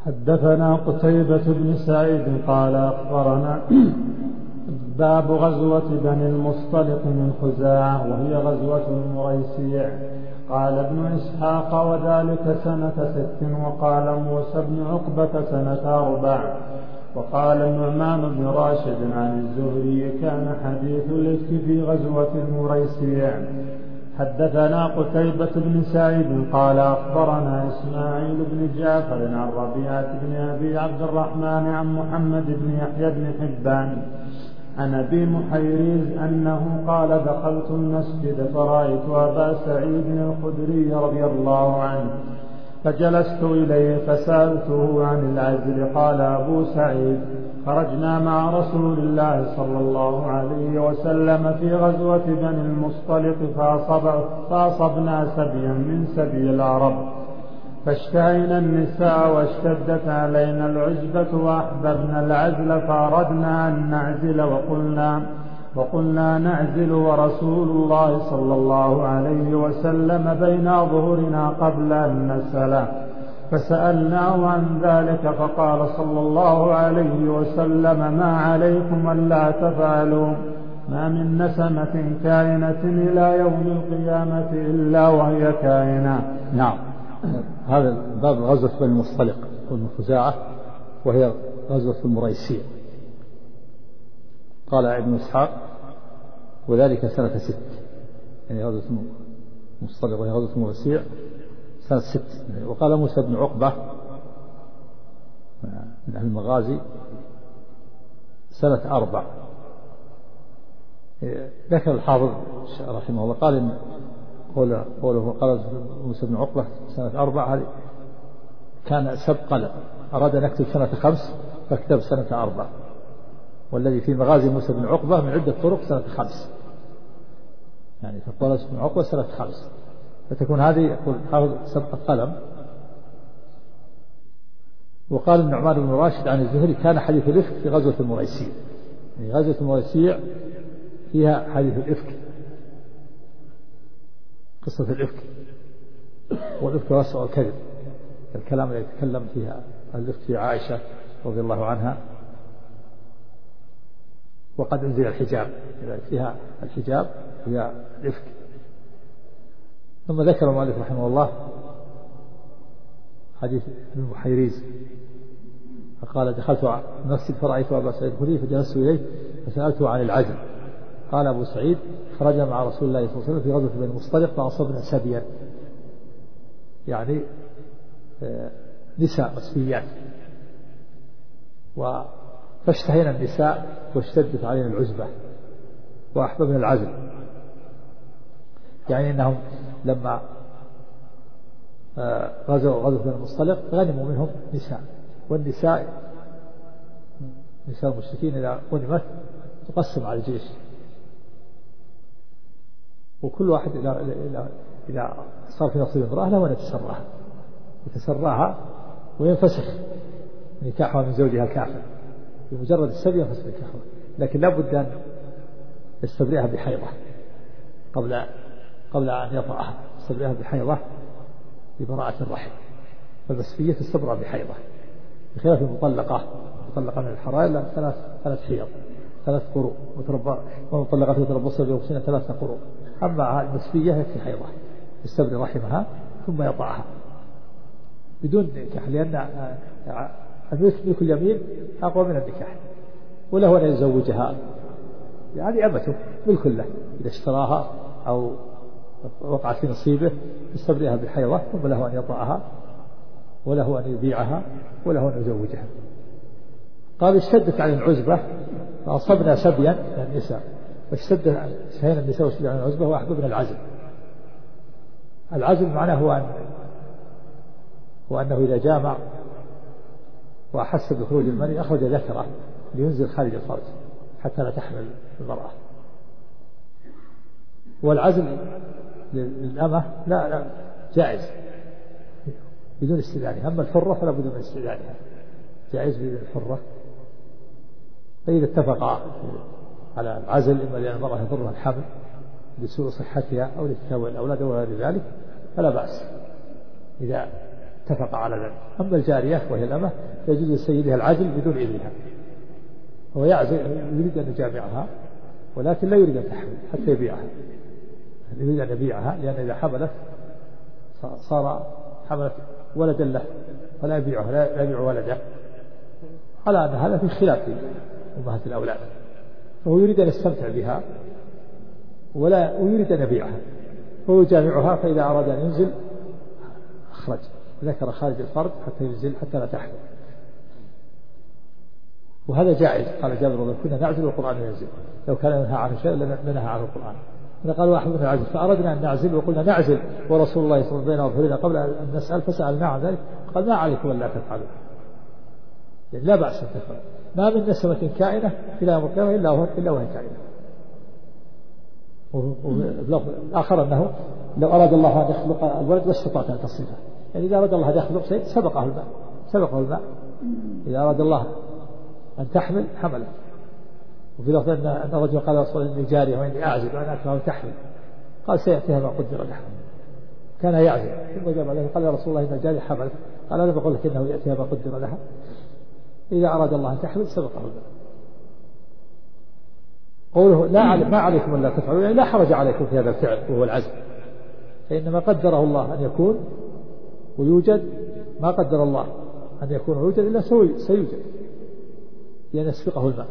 حدثنا قتيبة بن سعيد قال أخبرنا باب غزوة بني المصطلق من خزاعة وهي غزوة المريسيع. قال ابن إسحاق وذلك سنة 6 وقال موسى بن عقبة سنة 4 وقال النعمان بن راشد عن الزهري كان حديث الإفك في غزوة المريسيع. حدثنا قتيبة بن سعيد قال أخبرنا إسماعيل بن جعفر عن ربيعة بن أبي عبد الرحمن عن محمد بن يحيى بن حبان عن أبي محيريز أنه قال دخلت المسجد فرأيت أبا سعيد الخدري رضي الله عنه فجلست إليه فسألته عن العزل. قال أبو سعيد خرجنا مع رسول الله صلى الله عليه وسلم في غزوة بني المصطلق فأصبنا سبيا من سبي العرب فاشتهينا النساء واشتدت علينا العزبة وأحببنا العزل فأردنا أن نعزل وقلنا نعزل ورسول الله صلى الله عليه وسلم بين أظهرنا قبل أن نسأله فسألناه عن ذلك فقال صلى الله عليه وسلم ما عليكم ألا تفعلوا ما من نسمة كائنة إلى يوم القيامة إلا وهي كائنة. نعم. هذا باب غزوة بني المصطلق ومن خزاعة وهي غزوة المريسيع. قال ابن إسحاق وذلك سنة 6 يعني غزوة المصطلق وهي غزوة المريسيع سنة 6. وقال موسى بن عقبة من أهل المغازي سنة 4. ذكر الحافظ رحمه الله قال إن قوله قال موسى بن عقبة سنة 4 هذه كان سبق له أراد أن يكتب سنة 5 فكتب سنة 4 والذي في مغازي موسى بن عقبة من عدة طرق سنة 5 يعني فقال موسى بن عقبة سنة 5 فتكون هذه يقول حافظ سبق قلم. وقال النعمان بن راشد عن الزهري كان حديث الإفك في غزوة المريسيع يعني غزوة المريسيع فيها حديث الإفك قصة الإفك والإفك واسع الكذب الكلام الذي يتكلم فيها الإفك في عائشة رضي الله عنها وقد أنزل الحجاب فيها الحجاب هي الإفك. ثم ذكر المؤلف رحمه الله حديث ابن محيريز فقال دخلت المسجد فرأيت أبا سعيد الخدري فجلست إليه فسألته عن العزل. قال أبو سعيد خرجنا مع رسول الله صلى الله عليه وسلم في غزوة بني المصطلق فأصبنا سبيا يعني نساء مسبيات فاشتهينا النساء واشتدت علينا العزبة وأحببنا العزل يعني أنهم لما غزوة بني المصطلق غنموا منهم نساء والنساء نساء المشركين إذا غنمت تقسم على الجيش وكل واحد إذا صار في نصيب امرأة له أن يتسراها وينفسخ نكاحها من زوجها الكافر بمجرد السبي ينفسخ نكاحها لكن لا بد أن يستبرئها بحيضة قبل أن يطأها يستبرئها بحيضة لبراءة الرحم فالمسفية تستبرأ بحيضة بخلاف المطلقة من الحرائر لها 3 حيض 3 قروء والمطلقات يتربصن بأنفسهن 3 قروء. أما المسفية يكفي حيضة يستبرئ رحمها ثم يطأها بدون نكاح لأن ملك اليمين أقوى من النكاح وله أن يزوجها يعني أمته ملك له إذا اشتراها أو وقعت في نصيبه يستبرئها بحيضة ثم له أن يطأها وله أن يبيعها وله أن يزوجها. قال اشتدت عن العزبة فأصبنا سبيا يعني النساء فاشتد شهينا النساء واشتد عن العزبة وأحببنا العزل. العزل معناه هو أنه إذا جامع وأحس بخروج المني أخرج ذكره لينزل خارج الفرج حتى لا تحمل المرأة. والعزل للأمة لا جائز بدون استئذانها أما الحرة فلا بدون استئذانها جائز بدون الحرة. فإذا اتفقا على العزل إما لأن المرأة يضرها الحمل لسوء صحتها أو لتكون الأولاد أو غير ذلك فلا بأس إذا اتفق على ذلك. أما الجارية وهي الأمة يجوز لسيدها العزل بدون إذنها، هو يريد أن يجامعها ولكن لا يريد أن تحمل حتى يبيعها، يريد أن يبيعها، لأن إذا حملت صار حملت ولدا له فلا يبيعها، لا يبيع ولده، على أن هذا في خلاف أمهات الأولاد، فهو يريد أن يستمتع بها ويريد أن يبيعها، فهو يجامعها، فإذا أراد أن ينزل أخرج ذكر خارج الفرد حتى ينزل حتى لا تحمل، وهذا جائز. قال جابر رضي الله عنه: كنا نعزل والقرآن ينزل، لو كان ينهى عن شيء لنهى عنه القرآن. إذا قال واحد مننا عزل فأردنا أن نعزل وقلنا نعزل ورسول الله صلى الله عليه وسلم وظهرنا قبل أن نسأل فسألنا عن ذلك، قال: ما عليكم أن لا تفعلوا، يعني لا بأس أن تفعلوا، ما من نسمة كائنة إلى يوم القيامة إلا وهي كائنة. الآخر أنه لو أراد الله أن يخلق الولد واستطاعت أن تصيبه، يعني إذا أراد الله أن يخلق شيء سبقه الماء، إذا أراد الله أن تحمل حملت. وفي لفظ أن الرجل قال: رسول الله إني جارية وإني أعزل وأنا أكره تحمل، قال: سيأتيها ما قدر لها، كان يعزل، ثم جاء بعد قال: يا رسول الله إن جارية حملت، قال: أنا بقول لك إنه يأتيها ما قدر لها، إذا أراد الله أن تحمل سبقه الماء. قوله ما عليكم أن لا تفعلوا، يعني لا حرج عليكم في هذا الفعل وهو العزل، فإنما قدره الله أن يكون ويوجد، ما قدر الله أن يكون ويوجد إلا سيوجد، لأن يسبقه الماء.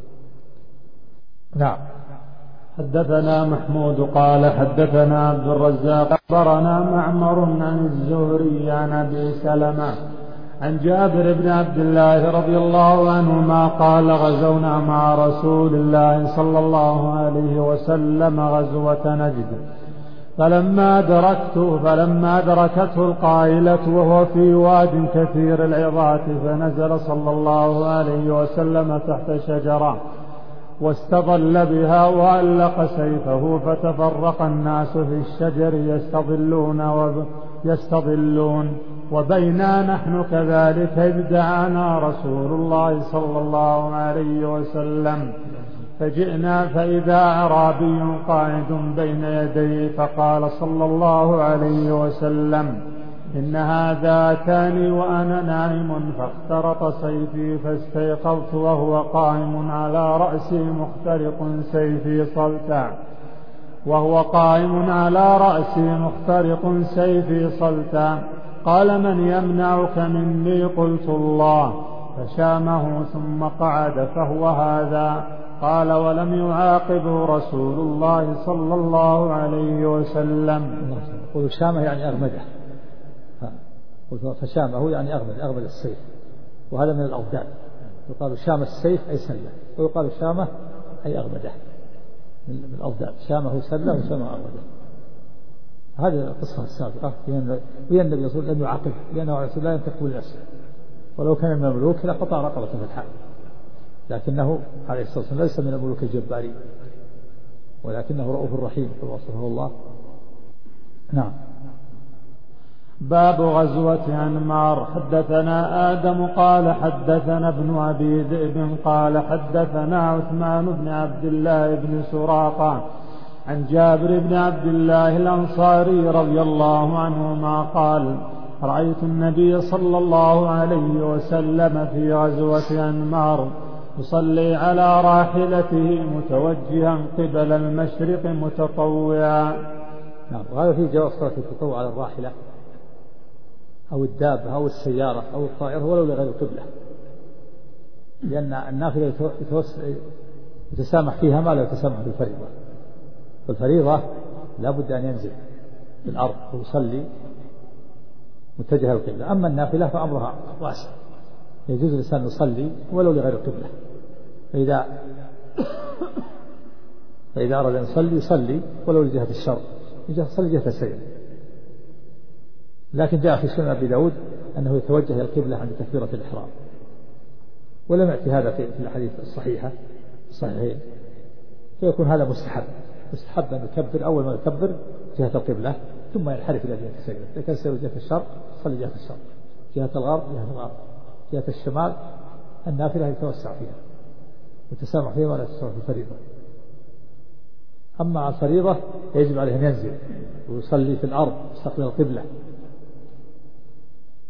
نعم. حدثنا محمود قال حدثنا عبد الرزاق أخبرنا معمر عن الزهري عن أبي سلمة عن جابر بن عبد الله رضي الله عنهما قال: غزونا مع رسول الله صلى الله عليه وسلم غزوة نجد، فلما أدركته القائلة وهو في واد كثير العظات، فنزل صلى الله عليه وسلم تحت شجرة واستظل بها وألق سيفه، فتفرق الناس في الشجر يستظلون وبينا نحن كذلك إذ دعانا رسول الله صلى الله عليه وسلم، فجئنا فإذا أعرابي قاعد بين يديه، فقال صلى الله عليه وسلم: إن هذا أتاني وأنا نائم فاخترط سيفي، فاستيقظت وهو قائم على رأسي مخترق سيفي صلتا، قال: من يمنعك مني؟ قلت: الله، فشامه ثم قعد، فهو هذا. قال: ولم يعاقبه رسول الله صلى الله عليه وسلم. قل شامه يعني أغمده، فشامه يعني أغمد السيف، وهذا من الأضداد، يقال شام السيف أي سلة، ويقال شامه أي أغمده، من الأضداد، شامه سلة وشامه أغمده. هذه القصة السابقة، وين النبي صلى الله عليه وسلم لم يعاقبه، لأنه رسول الله ينتقم لنفسه، ولو كان من الملوك لقطع رقبته في الحال، لكنه عليه الصلاة والسلام ليس من الملوك الجبارين، ولكنه رؤوف رحيم كما وصفه الله. نعم. باب غزوة أنمار. حدثنا آدم قال حدثنا ابن أبي ذئب قال حدثنا عثمان بن عبد الله بن سراقة عن جابر بن عبد الله الأنصاري رضي الله عنهما قال: رأيت النبي صلى الله عليه وسلم في غزوة أنمار يصلي على راحلته متوجها قبل المشرق متطوعا. نعم. وهذا فيه جواز صلاة التطوع على الراحلة أو الدابة أو السيارة أو الطائرة ولو لغير القبلة، لأن النافلة يتسامح فيها ما لا يتسامح بالفريضة، والفريضة لا بد أن ينزل في الأرض ويصلي متجه القبلة. أما النافلة فأمرها واسع، يجوز الإنسان يصلي ولو لغير القبلة، فإذا أراد أن يصلي ولو لجهة الشرق يصلي جهة السير. لكن جاء في سنن أبي داود أنه يتوجه إلى القبلة عند تكبيرة الإحرام، ولم يأتي هذا في الحديث الصحيحين، فيكون هذا مستحب أن يكبر أول ما يكبر جهة القبلة ثم ينحرف إلى جهة السير. إذا كان سير جهة الشرق صلي جهة الشرق، جهة الغرب جهة الغرب، جهة الشمال النافلة يتوسع فيها وتسامح فيها ولا تسامح في الفريضة. أما الفريضة يجب عليه أن ينزل ويصلي في الأرض يستقبل القبلة،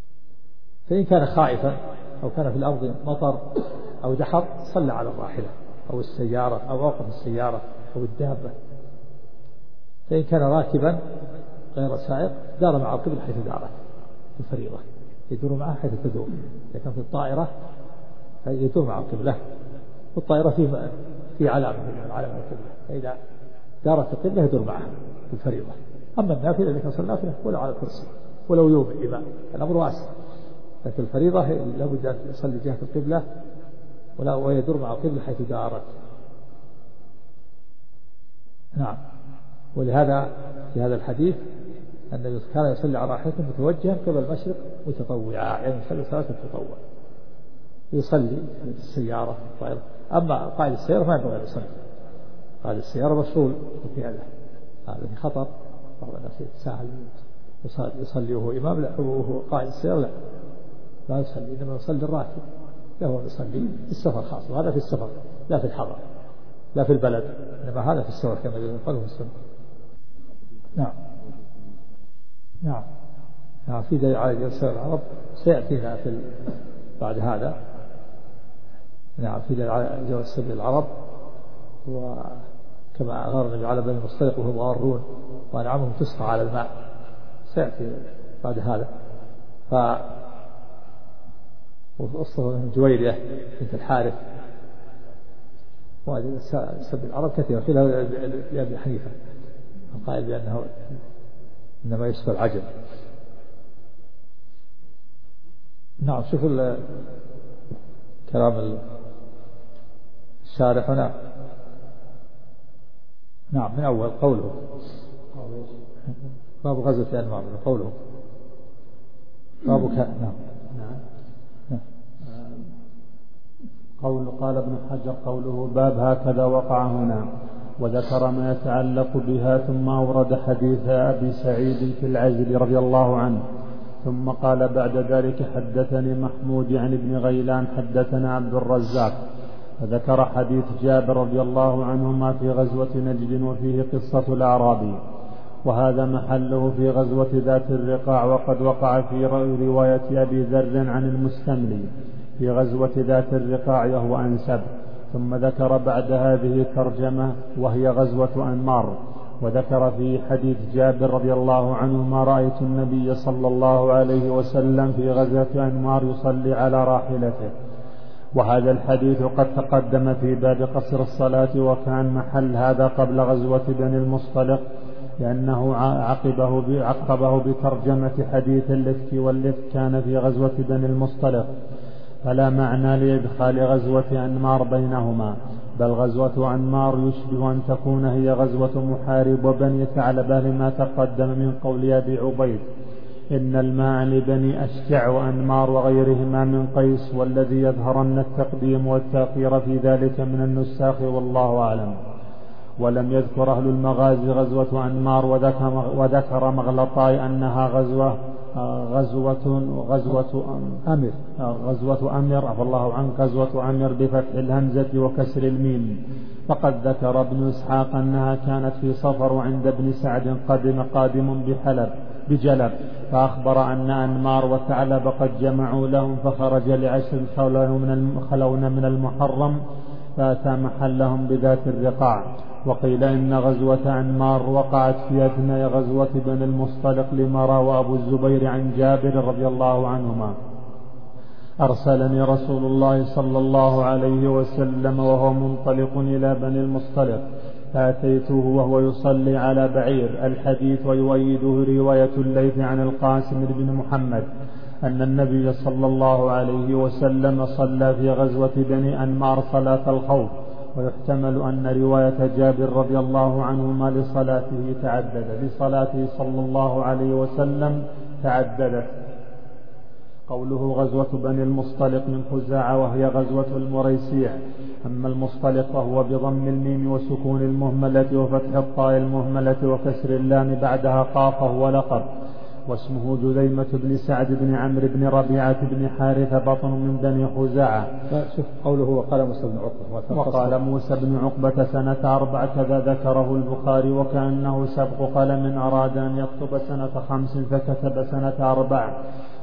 فإن كان خائفا أو كان في الأرض مطر أو دحر صلى على الراحلة أو السيارة أو أوقف السيارة أو الدابة. فإن كان راكبا غير سائق دار مع القبلة حيث دارت الفريضة، يدور معها حيث تدور. إذا كان في الطائرة يدور مع القبلة، والطائرة في علامة من علامة القبلة، فإذا دارت القبلة يدور معها في الفريضة. أما النافلة إذا كان صلى نافلة ولا على الكرسي ولو يوم إمام الأمر واسع، لكن الفريضة لابد أن يصلي جهة القبلة ويدور مع القبلة حيث دارت. نعم. ولهذا في هذا الحديث أن كان يصلي على راحلته متوجها قبل المشرق متطوعا، يعني يصلي صلاة التطوع، يصلي في السيارة الطائرة. أما قائد السيارة ما ينبغي أن يصلي، قائد السيارة مشغول في هذا في خطر، بعض الناس يتساهل يصلي وهو إمام، لا وهو قائد السيارة لا يصلي، إنما يصلي الراكب له أن يصلي في السفر خاصة، وهذا في السفر لا في الحضر لا في البلد، إنما هذا في السفر كما يقول في السنة. نعم. نعم. نعم. في دليل على جواز العرب سيأتينا بعد هذا. نعم. في دليل على جواز سبيل العرب، وكما غار النبي على بني المصطلق وهم غارون وأنعمهم تسقى على الماء، سيأتي بعد هذا. وقصة جويرية بنت الحارث وهذه سبيل العرب كثيرة، قيل لأبي حنيفة القائل بأنه إنما يشبه العجل. نعم. شوف كلام الشارح هنا. نعم. من أول قوله باب غزوة أنمار، قوله باب نعم. قال ابن حجر قوله باب هكذا وقع هنا، وذكر ما يتعلق بها، ثم أورد حديث أبي سعيد في العزل رضي الله عنه، ثم قال بعد ذلك حدثني محمود عن ابن غيلان حدثنا عبد الرزاق، فذكر حديث جابر رضي الله عنهما في غزوة نجد وفيه قصة الأعرابي، وهذا محله في غزوة ذات الرقاع، وقد وقع في رواية أبي ذر عن المستملي في غزوة ذات الرقاع وهو أنسب. ثم ذكر بعد هذه ترجمة وهي غزوة أنمار، وذكر في حديث جابر رضي الله عنه ما رأيت النبي صلى الله عليه وسلم في غزوة أنمار يصلي على راحلته. وهذا الحديث قد تقدم في باب قصر الصلاة، وكان محل هذا قبل غزوة بني المصطلق، لأنه عقبه بترجمة حديث الإفك، والإفك كان في غزوة بني المصطلق، فلا معنى لإدخال غزوة أنمار بينهما، بل غزوة أنمار يشبه أن تكون هي غزوة محارب وبني ثعلبة، لما تقدم من قول أبي عبيد إن الماء لبني أشجع وأنمار وغيرهما من قيس، والذي يظهرن التقديم والتأخير في ذلك من النساخ والله أعلم. ولم يذكر أهل المغازي غزوة أنمار، وذكر مغلطاي أنها غزوة أمر عفى الله عنك، غزوة أمر بفتح الهمزة وكسر الميم. فقد ذكر ابن إسحاق أنها كانت في صفر عند ابن سعد قادم بجلب، فأخبر أن أنمار وثعلب قد جمعوا لهم، فخرج لعشر خلون من المحرم، فأتى محلهم بذات الرقاع. وقيل إن غزوة أنمار وقعت في أثناء غزوة بني المصطلق، لما روى أبو الزبير عن جابر رضي الله عنهما أرسلني رسول الله صلى الله عليه وسلم وهو منطلق إلى بني المصطلق، فأتيته وهو يصلي على بعير. الحديث ويؤيده رواية الليث عن القاسم بن محمد أن النبي صلى الله عليه وسلم صلى في غزوة بني أنمار صلاة الخوف، ويحتمل أن رواية جابر رضي الله عنهما لصلاته صلى الله عليه وسلم تعددت. قوله غزوة بني المصطلق من خزاعة، وهي غزوة المريسيع. أما المصطلق فهو بضم الميم وسكون المهملة وفتح الطاء المهملة وكسر اللام بعدها قاف، وهو لقب، واسمه جذيمة بن سعد بن عمرو بن ربيعة بن حارثة بطن من بني خزاعة. شوف قوله وقال موسى بن عقبة سنة 4 كذا ذكره البخاري، وكأنه سبق قلم أراد أن يكتب سنة 5 فكتب سنة 4.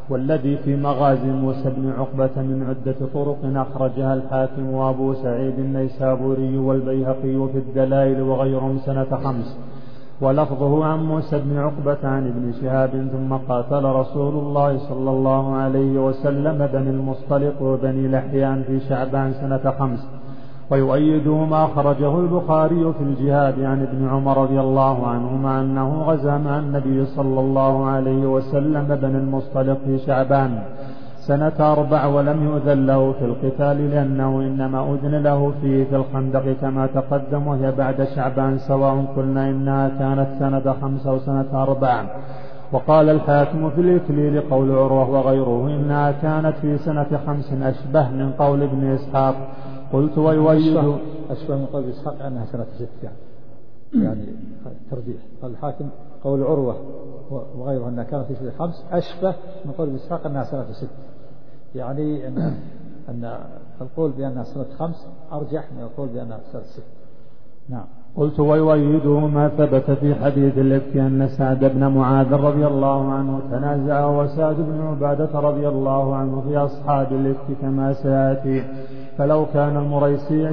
والذي في مغازي موسى بن عقبة من عدة طرق أخرجها الحاكم وأبو سعيد النيسابوري والبيهقي في الدلائل وغيرهم سنة 5. ولفظه عن موسى بن عقبة عن ابن شهاب ثم قاتل رسول الله صلى الله عليه وسلم بني المصطلق وبني لحيان في شعبان سنة 5. ويؤيده ما أخرجه البخاري في الجهاد عن ابن عمر رضي الله عنهما أنه غزا مع النبي صلى الله عليه وسلم بني المصطلق في شعبان سنة 4 ولم يؤذن له في القتال لأنه إنما أذن له فيه في الخندق كما تقدم، وهي بعد شعبان سواء قلنا إنها كانت سنة 5 أو سنة 4. وقال الحاكم في الإكليل قول عروة وغيره إنها كانت في سنة 5 أشبه من قول ابن إسحاق. قلت ويؤيد أشبه من قول إسحاق أنها سنة 6 يعني ترجيح. قال الحاكم قول عروة وغيره أنها كانت في سنة 5 أشبه من قول إسحاق أنها سنة 6، يعني أن القول بأنها سنة 5 أرجح من القول بأنها سنة 6. نعم. قلت ويؤيده ما ثبت في حديث الإفك أن سعد بن معاذ رضي الله عنه تنازع وسعد بن عبادة رضي الله عنه في أصحاب الإفك كما سيأتي. فلو كان المريسي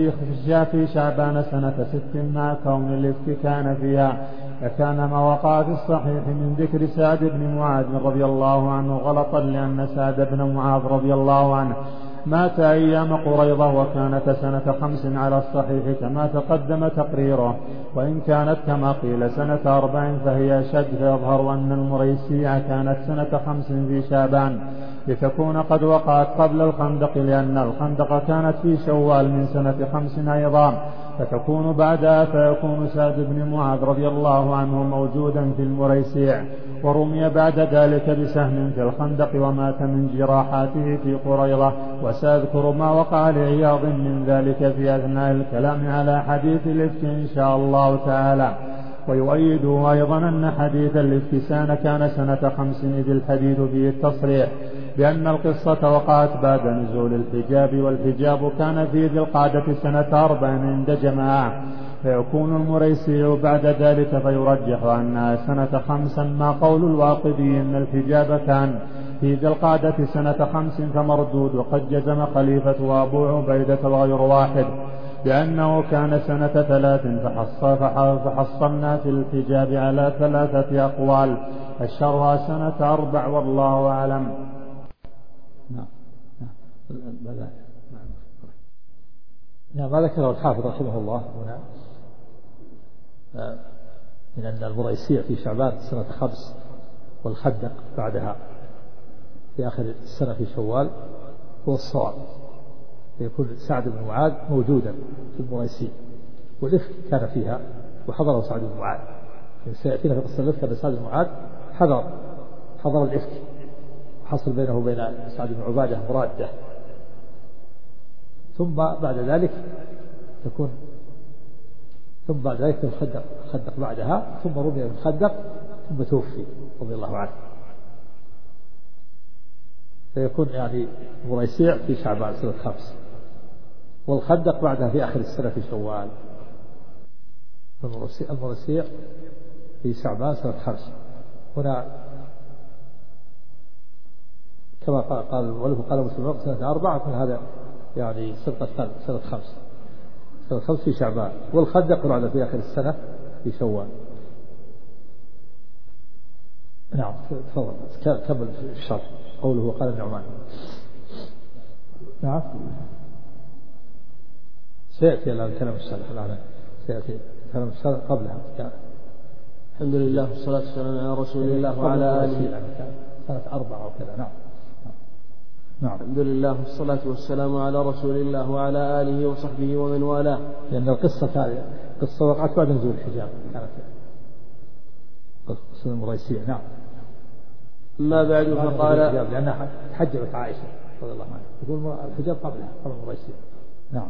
في شعبان سنة 6 مع كون الإفك كان فيها لكان ما وقع في الصحيح من ذكر سعد بن معاذ رضي الله عنه غلطا، لأن سعد بن معاذ رضي الله عنه مات أيام قريظة وكانت سنة 5 على الصحيح كما تقدم تقريره، وإن كانت كما قيل سنة 4 فهي شد، فيظهر أن المريسيع كانت سنة 5 في شعبان لتكون قد وقعت قبل الخندق، لأن الخندق كانت في شوال من سنة 5 أيضا فتكون بعدها، فيكون سعد بن معاذ رضي الله عنه موجودا في المريسيع ورمي بعد ذلك بسهم في الخندق ومات من جراحاته في قريظة. وسأذكر ما وقع لعياض من ذلك في أثناء الكلام على حديث الإفك إن شاء الله تعالى. ويؤيده أيضا أن حديث الإفك كان سنة 5 إذ الحديث فيه التصريح بأن القصة وقعت بعد نزول الحجاب، والحجاب كان في ذي القعدة سنة 4 عند جماعة، فيكون المريسي بعد ذلك، فيرجح أنها سنة 5 ما قول الواقدي أن الحجاب كان في ذي القعدة سنة 5 فمردود. وقد جزم خليفة وأبو عبيدة وغير واحد بأنه كان سنة 3 فحصلنا في الحجاب على 3 أقوال الشرها سنة 4 والله أعلم. نعم. ما ذكره الحافظ رحمه الله هنا من أن المريسيع في شعبان سنة 5 والخندق بعدها في آخر السنة في شوال هو الصواب، فيكون سعد بن معاذ موجودا في المريسيع، والإفك كان فيها وحضره سعد بن معاذ. سيأتينا في قصة الإفك أن سعد بن معاذ حضر الإفك وحصل بينه وبين سعد بن عبادة مرادة، ثم بعد ذلك الخندق بعدها، ثم رمي بالخندق ثم توفي رضي الله عنه، فيكون يعني مريسيع في شعبان سنة 5 والخندق بعدها في آخر السنة في شوال. المريسيع في شعبان سنة 5 هنا كما قال مسلم سنة 4 يكون هذا يعني سنة 5 في شعبان، والخندق بعد في آخر السنة في شوال. نعم. تفضل كمل في الشرح. قوله قال النعمان. نعم. سيأتي الآن كلام الشرح، الآن سيأتي كلام الشرح قبلها. الحمد لله والصلاة والسلام على رسول الله وعلى آله. سنة 4 وكذا. نعم. الحمد لله والصلاة والسلام على رسول الله وعلى آله وصحبه ومن والاه. لأن قصة وقعت بعد نزول الحجاب، كانت قصة المريسية. نعم. أما بعد فقال لأنها حجبت عائشة رضي الله عنها، يقول الحجاب قبل المريسية. نعم.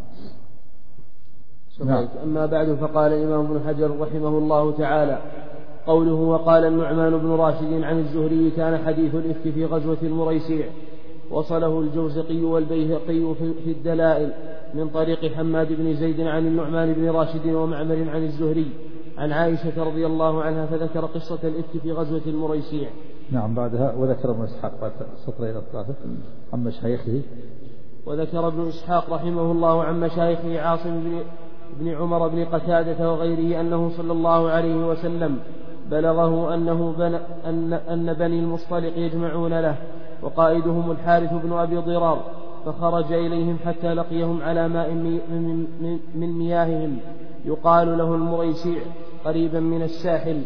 أما بعد فقال الإمام ابن حجر رحمه الله تعالى: قوله وقال النعمان بن راشد عن الزهري كان حديث الإفك في غزوة المريسيع، وصله الجوزقي والبيهقي في الدلائل من طريق حماد بن زيد عن النعمان بن راشد ومعمر عن الزهري عن عائشة رضي الله عنها، فذكر قصة الإفك في غزوة المريسيع نعم. بعدها وذكر ابن إسحاق بعد سطرين الثلاثة عن مشايخه. وذكر ابن إسحاق رحمه الله عن مشايخه عاصم بن عمر بن قتادة وغيره أنه صلى الله عليه وسلم بلغه أن بني المصطلق يجمعون له وقائدهم الحارث بن أبي ضرار، فخرج إليهم حتى لقيهم على ماء من مياههم يقال له المريسيع قريبا من الساحل،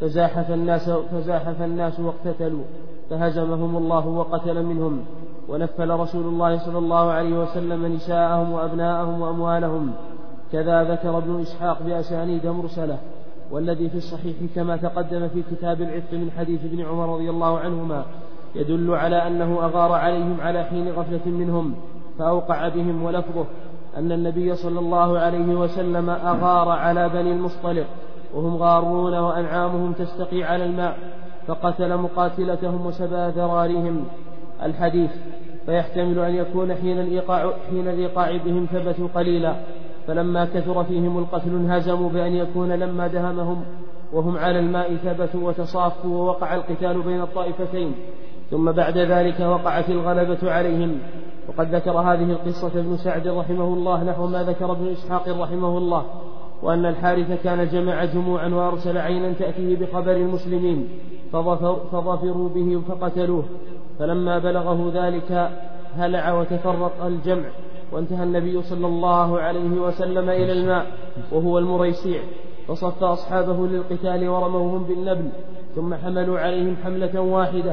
فزاحف الناس واقتتلوا، فهزمهم الله وقتل منهم، ونفل رسول الله صلى الله عليه وسلم نساءهم وأبناءهم وأموالهم. كذا ذكر ابن إسحاق بأسانيد مرسلة، والذي في الصحيح كما تقدم في كتاب العتق من حديث ابن عمر رضي الله عنهما يدل على أنه أغار عليهم على حين غفلة منهم فأوقع بهم، ولفظه أن النبي صلى الله عليه وسلم أغار على بني المصطلق وهم غارون وأنعامهم تستقي على الماء، فقتل مقاتلتهم وسبى ذراريهم. الحديث فيحتمل أن يكون حين الإيقاع بهم ثبتوا قليلا، فلما كثر فيهم القتل انهزموا، بأن يكون لما دهمهم وهم على الماء ثبتوا وتصافوا ووقع القتال بين الطائفتين، ثم بعد ذلك وقعت الغلبة عليهم. وقد ذكر هذه القصة ابن سعد رحمه الله نحو ما ذكر ابن إسحاق رحمه الله، وأن الحارث كان جمع جموعا وأرسل عينا تأتيه بخبر المسلمين فظفروا به فقتلوه، فلما بلغه ذلك هلع وتفرق الجمع، وانتهى النبي صلى الله عليه وسلم إلى الماء وهو المريسيع، فصف أصحابه للقتال ورموهم بالنبل، ثم حملوا عليهم حملة واحدة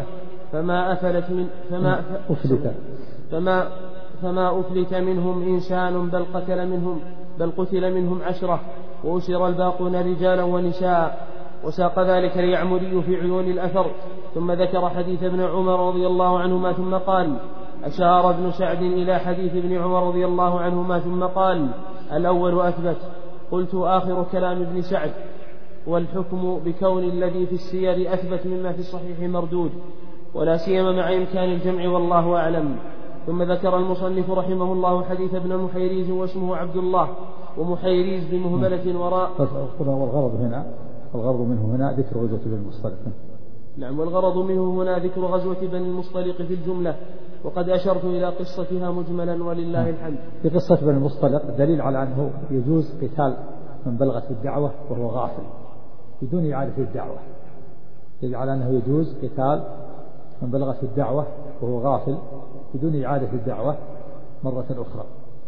فما أفلت منهم إنسان بل قتل منهم 10، وأسر الباقون رجالا ونساء. وساق ذلك اليعمري في عيون الأثر، ثم ذكر حديث ابن عمر رضي الله عنهما ثم قال: أشار ابن سعد إلى حديث ابن عمر رضي الله عنهما ثم قال: الأول أثبت. قلت: آخر كلام ابن سعد، والحكم بكون الذي في السير أثبت مما في الصحيح مردود، ولا سيما مع إمكان الجمع، والله أعلم. ثم ذكر المصنف رحمه الله حديث ابن محيريز واسمه عبد الله، ومحيريز بمهملة وراء. والغرض منه هنا ذكر غزوة بني المصطلق. نعم، والغرض منه هنا ذكر غزوة بني المصطلق في الجملة، وقد أشرت إلى قصتها مجملا ولله الحمد. في قصة بني المصطلق دليل على أنه يجوز قتال من بلغت الدعوة وهو غافل بدون إعادة الدعوة، دليل على أنه يجوز قتال من بلغت الدعوة وهو غافل بدون إعادة الدعوة مرة أخرى.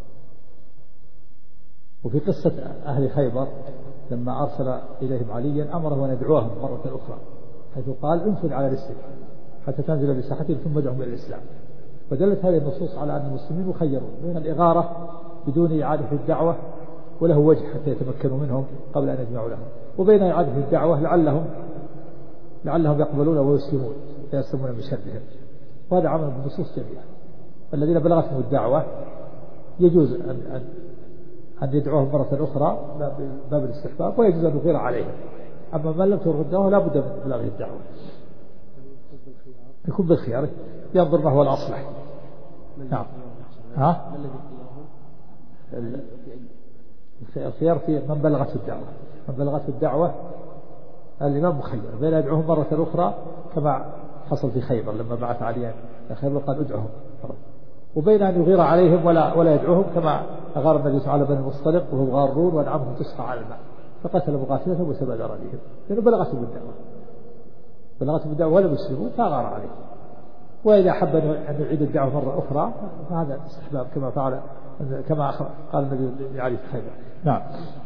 وفي قصة أهل خيبر لما أرسل إليهم عليا أمره أن يدعوهم مرة أخرى، حيث قال: انفذ على رسلك حتى تنزل بساحتهم ثم ادعهم إلى الإسلام. فدلت هذه النصوص على أن المسلمين مخيرون بين الإغارة بدون إعادة الدعوة وله وجه حتى يتمكنوا منهم قبل أن يجمعوا لهم، وبين إعادة الدعوة لعلهم يقبلون ويسلمون فيسلمون من شرهم. وهذا عمل بالنصوص جميعا. الذين بلغتهم الدعوة يجوز أن يدعوهم مرة أخرى باب الاستحباب، ويجوز أن يغير عليهم. أما من لم تبلغ الدعوة لا بد من بلاغ الدعوة، يكون بالخيار، ينظر ما هو الأصلح. نعم. الخيار في من بلغت الدعوة. من بلغت الدعوة الإمام مخير بين يدعوهم مرة أخرى كما حصل في خيبر لما بعث عليا خيبر قال: ادعوهم، وبين أن يغير عليهم ولا يدعوهم كما أغار النبي على بني المصطلق وهم غارون وأنعامهم تسقى على الماء، فقتل مقاتلتهم وسبى ذراريهم، لأنه بلغتهم الدعوة ولم يسلموا فأغار عليهم. وإذا أحب أن يعيد الدعوة مرة أخرى فهذا استحباب كما قال النبي لعلي في خيبر. نعم.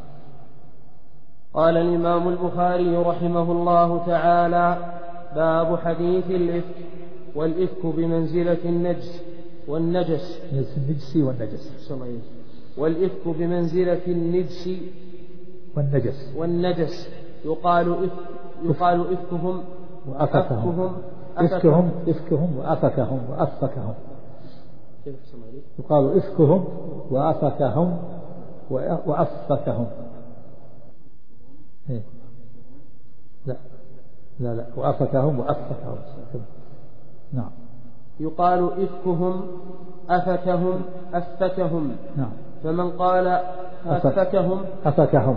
قال الإمام البخاري رحمه الله تعالى: باب حديث الإفك، والإفك بمنزلة النجس والنجس. النجس والإفك بمنزلة النجس والنجس. يقال إفكهم وأفكهم. يقال إفكهم وأفكهم وأفكهم. لا وأفكهم وأفكهم. نعم. يقال إفكهم أفكهم أفكهم. نعم. فمن قال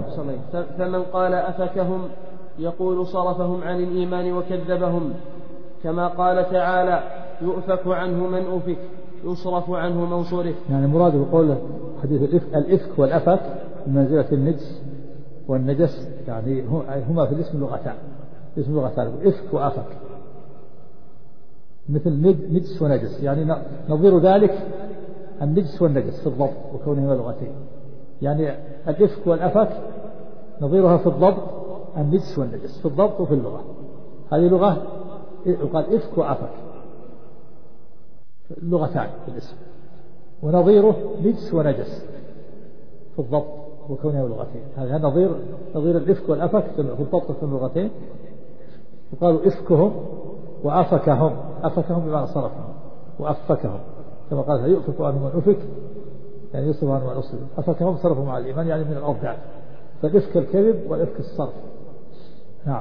أفكهم يقول صرفهم عن الإيمان وكذبهم، كما قال تعالى يؤفك عنه من أفك يصرف عنه من صرف. يعني مراد بقول حديث الإفك والأفك بمنزلة النجس والنجس، يعني هما في الاسم لغتان، اسم لغتان إفك وأفك، مثل نجس ونجس، يعني نظير ذلك النجس والنجس في الضبط وكونهما لغتين. يعني الإفك والأفك نظيرها في الضبط النجس والنجس في الضبط وفي اللغة. هذه لغة يقال إفك وأفك لغتان في الاسم، ونظيره نجس ونجس في الضبط وكونهما لغتين. هذا نظير الإفك والأفك في الضبط وفي اللغتين. وقالوا إفكهم وأفكهم، أفكهم بمعنى صرفهم وأفكهم، كما قال يؤفك عنه من أفك يعني يصرف عنه من أصرف. أفكهم صرفوا مع الإيمان يعني من الأضداد، فالإفك الكذب والإفك الصرف. نعم.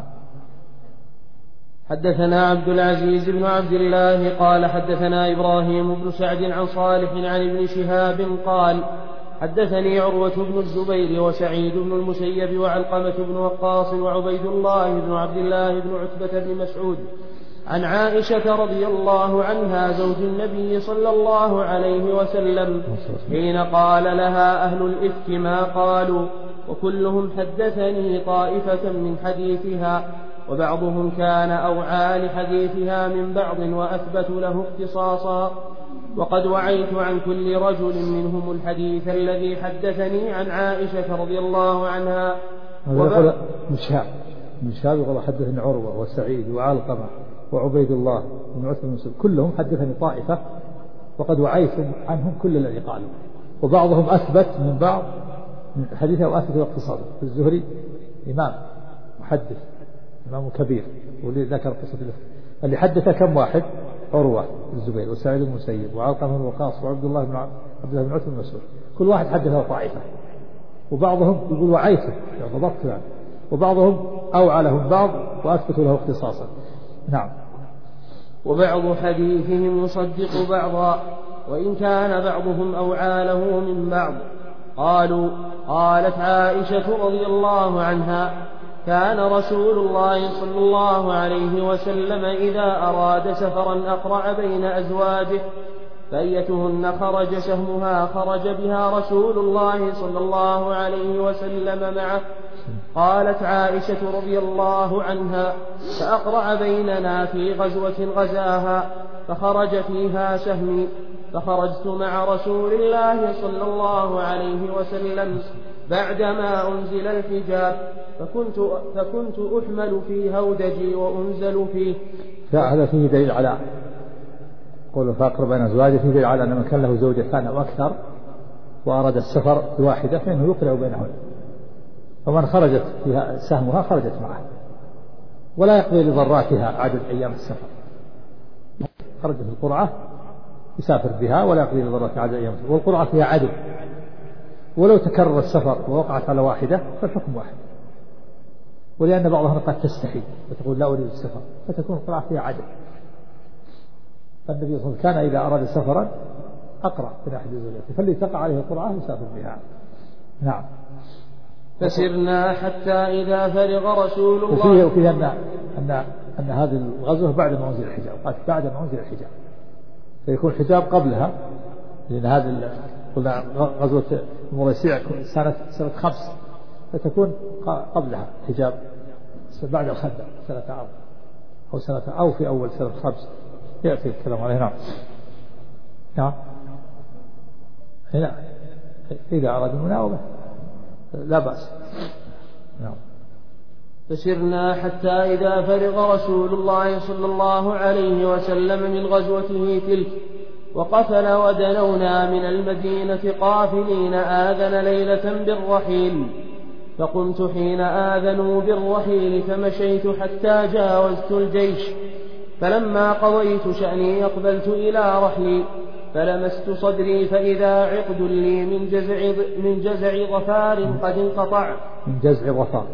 حدثنا عبد العزيز بن عبد الله قال حدثنا إبراهيم بن سعد عن صالح عن ابن شهاب قال حدثني عروة بن الزبير وسعيد بن المسيب وعلقمة بن وقاص وعبيد الله بن عبد الله بن عتبة بن مسعود عن عائشة رضي الله عنها زوج النبي صلى الله عليه وسلم حين قال لها أهل الإفك ما قالوا، وكلهم حدثني طائفة من حديثها، وبعضهم كان أوعى لحديثها من بعض وأثبت له اختصاصا، وقد وعيت عن كل رجل منهم الحديث الذي حدثني عن عائشة رضي الله عنها. يقول من شهاب يقول حدثني عروة وسعيد وعلقمة وعبيد الله بن عتبة بن مسعود كلهم حدثني طائفة، وقد وعيت عنهم كل الذي قالوا، وبعضهم أثبت من بعض من حديثه وأثبت اقتصاده. الزهري إمام محدث إمام كبير، واللي ذكر قصة اللي حدث كم واحد؟ عروة الزبير وسعيد بن المسيب وعلقمة بن وقاص وعبد الله بن عتبة بن مسعود، كل واحد حدثه طائفة، وبعضهم يقول وعيته يعني ضبطت يعني، وبعضهم أوعى له بعض وأثبتوا له اختصاصا. نعم. وبعض حديثهم يصدق بعضا وإن كان بعضهم أوعى له من بعض. قالت عائشة رضي الله عنها كان رسول الله صلى الله عليه وسلم إذا أراد سفرا أقرع بين أزواجه، فأيتهن خرج سهمها خرج بها رسول الله صلى الله عليه وسلم معه. قالت عائشة رضي الله عنها فأقرع بيننا في غزوة غزاها فخرج فيها سهمي، فخرجت مع رسول الله صلى الله عليه وسلم بعدما أنزل الحجاب، فكنت أحمل في هودجي وأنزل فيه. هذا فيه دليل على قوله فأقرع بين أزواجه، فيه دليل على أن من كان له زوجتان أو أكثر وأراد السفر بواحدة فإنه يقرع بينهن، ومن خرجت فيها سهمها خرجت معه، ولا يقضي لضراتها عدد أيام السفر. خرجت القرعة يسافر بها ولا يقضي لضراتها عدد أيام السفر، والقرعة فيها عدد، ولو تكرر السفر ووقعت على واحدة فالحكم واحد، ولأن بعضها قد تستحي وتقول لا أريد السفر فتكون القرعة فيها عدد. فالنبي صلى الله عليه وسلم كان إذا أراد سفرا أقرع بين أحد زوجاته، فالذي تقع عليه القرعة يسافر بها. نعم. فسرنا حتى إذا فرغ رسول الله. وفيه أن هذه الغزوة بعد ما أنزل الحجاب، قالت بعد ما أنزل الحجاب، فيكون الحجاب قبلها، لأن هذه قلنا غزوة المريسيع سنة 5، فتكون قبلها حجاب بعد الخندق سنة أو في أول سنة 5 يأتي الكلام عليه. نعم. نعم. هنا إذا أراد المناوبة لا بأس. نعم. فسرنا حتى إذا فرغ رسول الله صلى الله عليه وسلم من غزوته تلك وقفل ودنونا من المدينة قافلين آذن ليلة بالرحيل، فقمت حين آذنوا بالرحيل فمشيت حتى جاوزت الجيش، فلما قضيت شأني أقبلت إلى رحلي فلمست صدري فإذا عقد لي من جزع ظفار قد انقطع. من جزع ظفار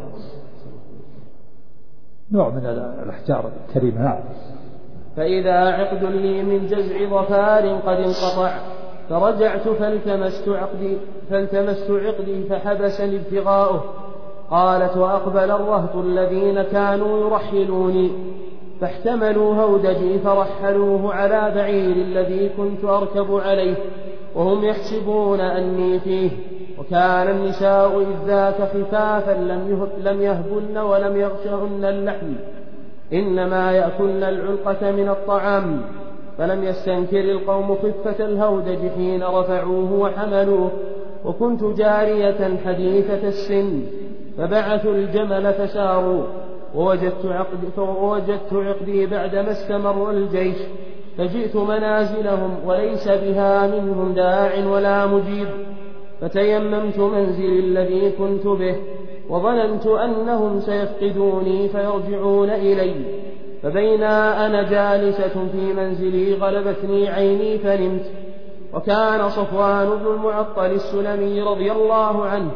نوع من الأحجار الكريمة. نعم. فإذا عقد لي من جزع ظفار قد انقطع، فرجعت فالتمست عقدي فحبسني ابتغاؤه. قالت وأقبل الرهط الذين كانوا يرحلوني، فاحتملوا هودجي فرحلوه على بعير الذي كنت أركب عليه وهم يحسبون أني فيه. وكان النساء إذ ذاك خفافا لم يهبن ولم يغشهن اللحم، إنما يأكلن العلقة من الطعام. فلم يستنكر القوم خفة الهودج حين رفعوه وحملوه، وكنت جارية حديثة السن، فبعثوا الجمل فساروا، ووجدت عقدي بعدما استمر الجيش، فجئت منازلهم وليس بها منهم داع ولا مجيب، فتيممت منزلي الذي كنت به، وظننت أنهم سيفقدوني فيرجعون إلي. فبينا أنا جالسة في منزلي غلبتني عيني فنمت. وكان صفوان بن المعطل السلمي رضي الله عنه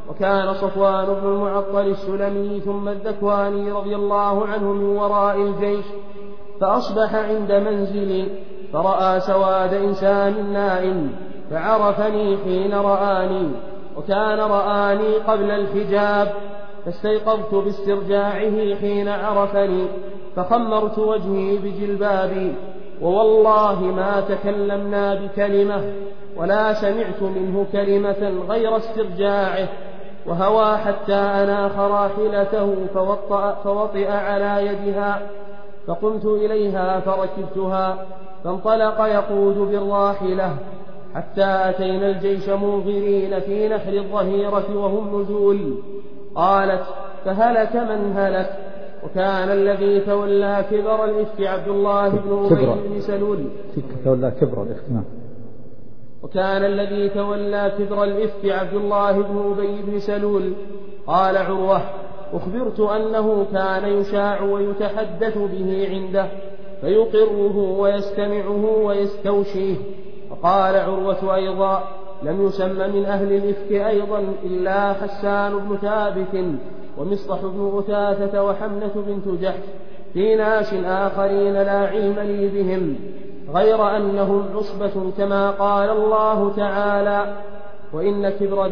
ثم الذكواني رضي الله عنه من وراء الجيش، فأصبح عند منزلي فرأى سواد إنسان نائم، فعرفني حين رآني، وكان رآني قبل الحجاب، فاستيقظت باسترجاعه حين عرفني، فخمرت وجهي بجلبابي، ووالله ما تكلمنا بكلمة ولا سمعت منه كلمة غير استرجاعه، وهوى حتى أناخ راحلته فوطئ على يدها، فقمت إليها فركبتها، فانطلق يقود بالراحلة حتى أتينا الجيش منظرين في نحر الظهيرة وهم نزول. قالت: فهلك من هلك. وكان الذي تولى كبر الإفك عبد الله بن أبي بن سلول. وكان الذي تولى كبر الإفك عبد الله بن أبي بن سلول. قال عروة: أخبرت أنه كان يشاع ويتحدث به عنده، فيقره ويستمعه ويستوشيه. فقال عروة أيضا: لم يسم من أهل الإفك أيضا إلا حسان بن ثابت ومصطح بن أثاثة وحمنة بنت جحش، في ناس آخرين لا علم لي بهم، غير أنهم عصبة كما قال الله تعالى: وإن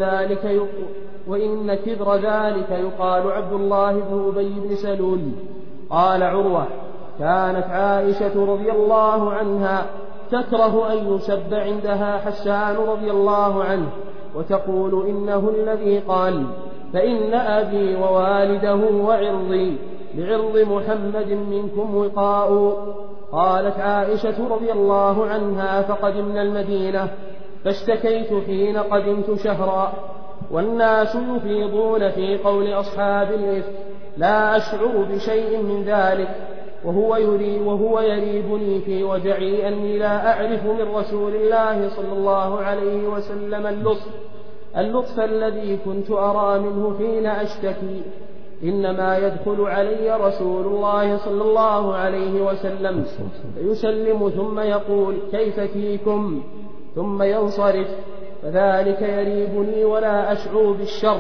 كبر ذلك يقال عبد الله بن أبي بن سلول. قال عروة: كانت عائشة رضي الله عنها تكره أن يسب عندها حسان رضي الله عنه، وتقول: إنه الذي قال: فإن أبي ووالده وعرضي لعرض محمد منكم وقاء. قالت عائشة رضي الله عنها: فقدمنا المدينة، فاشتكيت حين قدمت شهرا، والناس يفيضون في قول أصحاب الإفك، لا أشعر بشيء من ذلك، وهو يريبني في وجعي أني لا أعرف من رسول الله صلى الله عليه وسلم اللطف الذي كنت أرى منه حين أشتكي. إنما يدخل علي رسول الله صلى الله عليه وسلم فيسلم ثم يقول: كيف فيكم؟ ثم ينصرف، فذلك يريبني ولا أشعر بالشر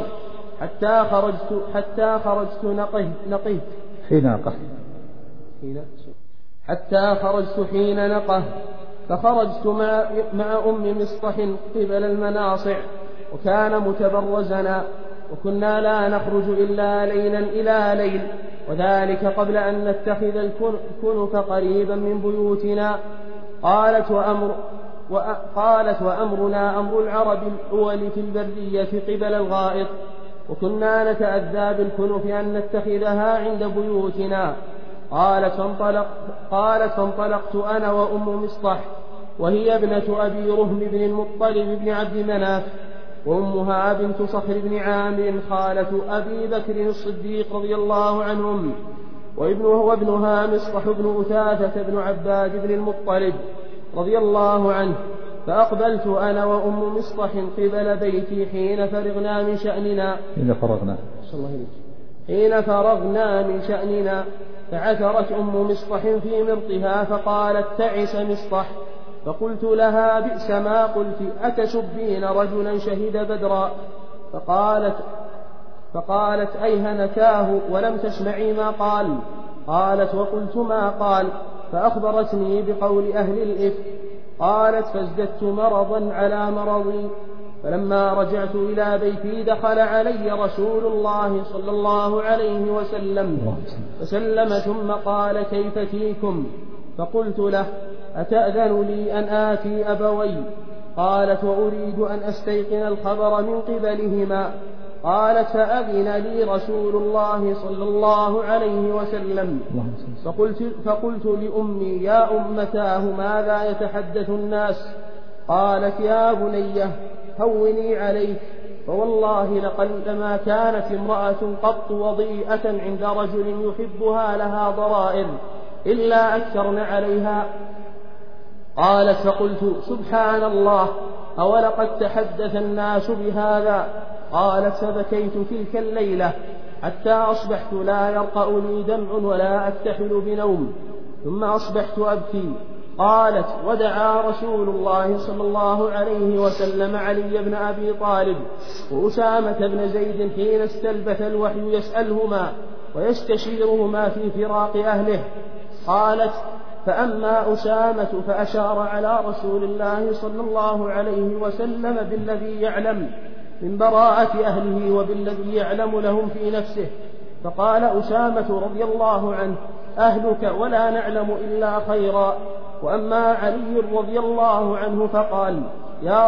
حتى خرجت حين نقه، فخرجت مع أم مصطح قبل المناصع، وكان متبرزنا، وكنا لا نخرج إلا ليلا إلى ليل، وذلك قبل أن نتخذ الكنف قريبا من بيوتنا. قالت: وأمرنا أمر العرب الأول في البرية قبل الغائط، وكنا نتأذى بالكنف أن نتخذها عند بيوتنا. قالت: فانطلقت أنا وأم مصطح، وهي ابنة أبي رهم بن المطلب بن عبد مناف، وأمها بنت صخر بن عامر خالة أبي بكر الصديق رضي الله عنهم، وابنها مصطح بن أثاثة بن عباد بن المطلب رضي الله عنه. فأقبلت أنا وأم مصطح قبل بيتي حين فرغنا من شأننا، فعثرت أم مصطح في مرطها، فقالت: تعس مصطح. فقلت لها: بئس ما قلت، أتسبين رجلا شهد بدرا؟ فقالت: أيهنكاه ولم تسمعي ما قال؟ قالت: وقلت ما قال، فأخبرتني بقول أهل الإفك. قالت: فازددت مرضا على مرضي، فلما رجعت إلى بيتي دخل علي رسول الله صلى الله عليه وسلم فسلم ثم قال: كيف فيكم؟ فقلت له: أتأذن لي أن آتي أبوي؟ قالت: وأريد أن أستيقن الخبر من قبلهما. قالت: فأذن لي رسول الله صلى الله عليه وسلم. فقلت لأمي: يا أمتاه ماذا يتحدث الناس؟ قالت: يا بنيه هوني عليك، فوالله لقلما كانت امرأة قط وضيئة عند رجل يحبها لها ضرائر إلا أكثرن عليها. قالت: فقلت: سبحان الله، أولقد تحدث الناس بهذا؟ قالت: فبكيت تلك الليلة حتى أصبحت لا يرقأ لي دمع ولا أكتحل بنوم، ثم أصبحت أبكي. قالت: ودعا رسول الله صلى الله عليه وسلم علي بن أبي طالب وأسامة بن زيد حين استلبث الوحي يسألهما ويستشيرهما في فراق أهله. قالت: فأما أسامة فأشار على رسول الله صلى الله عليه وسلم بالذي يعلم من براءة أهله وبالذي يعلم لهم في نفسه، فقال أسامة رضي الله عنه: أهلك ولا نعلم إلا خيرا. وأما علي رضي الله عنه فقال: يا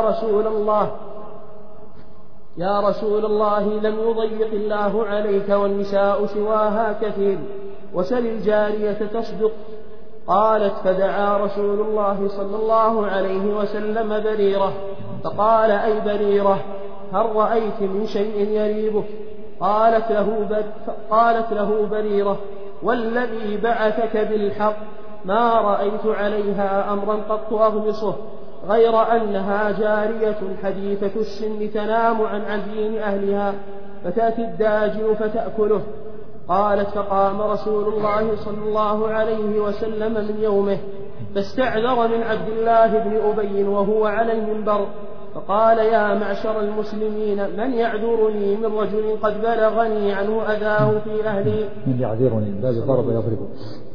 رسول الله لم يضيق الله عليك والنساء سواها كثير، وسل الجارية تصدق. قالت: فدعا رسول الله صلى الله عليه وسلم بريرة فقال: أي بريرة، هل رأيت من شيء يريبك؟ قالت له بريرة: والذي بعثك بالحق ما رأيت عليها أمرا قط أغمصه، غير أنها جارية حديثة السن تنام عن عجين أهلها فتأتي الداجن فتأكله. قالت: فقام رسول الله صلى الله عليه وسلم من يومه فاستعذر من عبد الله بن أبي وهو على المنبر فقال: يا معشر المسلمين، من يعذرني من رجل قد بلغني عنه أذاه في أهلي؟ من يعذرني باب ضرب يضربه.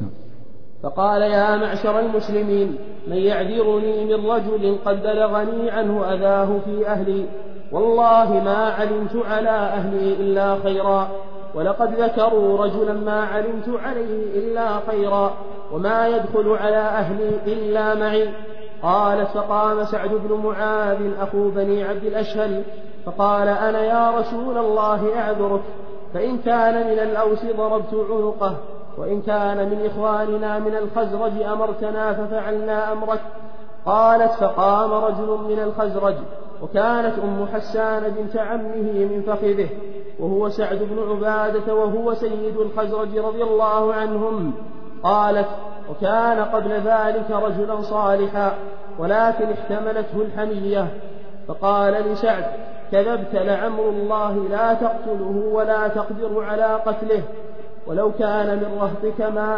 فقال: يا معشر المسلمين، من يعذرني من رجل قد بلغني عنه أذاه في أهلي؟ والله ما علمت على أهلي إلا خيرا، ولقد ذكروا رجلا ما علمت عليه إلا خيرا، وما يدخل على أهلي إلا معي. قالت: فقام سعد بن معاذ أخو بني عبد الأشهل فقال: أنا يا رسول الله أعذرك، فإن كان من الأوس ضربت عنقه، وإن كان من إخواننا من الخزرج أمرتنا ففعلنا أمرك. قالت: فقام رجل من الخزرج، وكانت أم حسان بنت عمه من فخذه، وهو سعد بن عبادة وهو سيد الخزرج رضي الله عنهم. قالت: وكان قبل ذلك رجلا صالحا، ولكن احتملته الحمية. فقال لسعد: كذبت، لعمر الله لا تقتله ولا تقدر على قتله، ولو كان من رهطك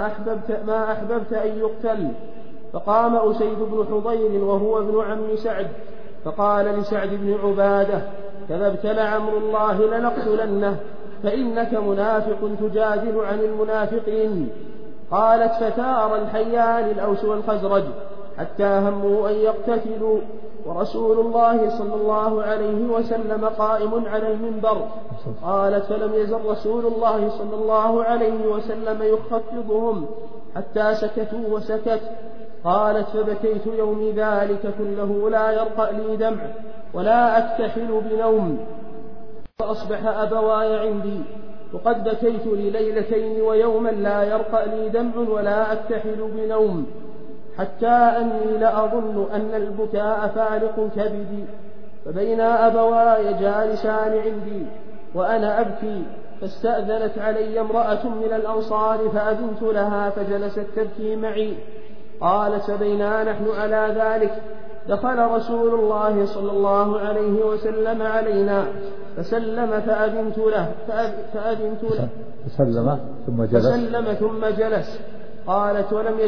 ما أحببت أن يقتل. فقام أسيد بن حضير وهو ابن عم سعد فقال لسعد بن عبادة: كذبت، لعمر الله لنقتلنه، فإنك منافق تجادل عن المنافقين. قالت: فتار الحيان الأوس والخزرج حتى هموا أن يقتتلوا، ورسول الله صلى الله عليه وسلم قائم على المنبر. قالت: فلم يزل رسول الله صلى الله عليه وسلم يخفضهم حتى سكتوا وسكت. قالت: فبكيت يومي ذلك كله لا يرقأ لي دمع ولا أكتحل بنوم، فأصبح أبواي عندي، وقد بكيت لليلتين ويوما لا يرقأ لي دمع ولا أكتحل بنوم، حتى أني لأظن أن البكاء فالق كبدي. فبين أبواي جالسان عندي وأنا أبكي، فاستأذنت علي امرأة من الأنصار فأذنت لها فجلست تبكي معي. قالت: فبينا نحن على ذلك دخل رسول الله صلى الله عليه وسلم علينا فسلم فأذنت له فسلم ثم جلس. قالت: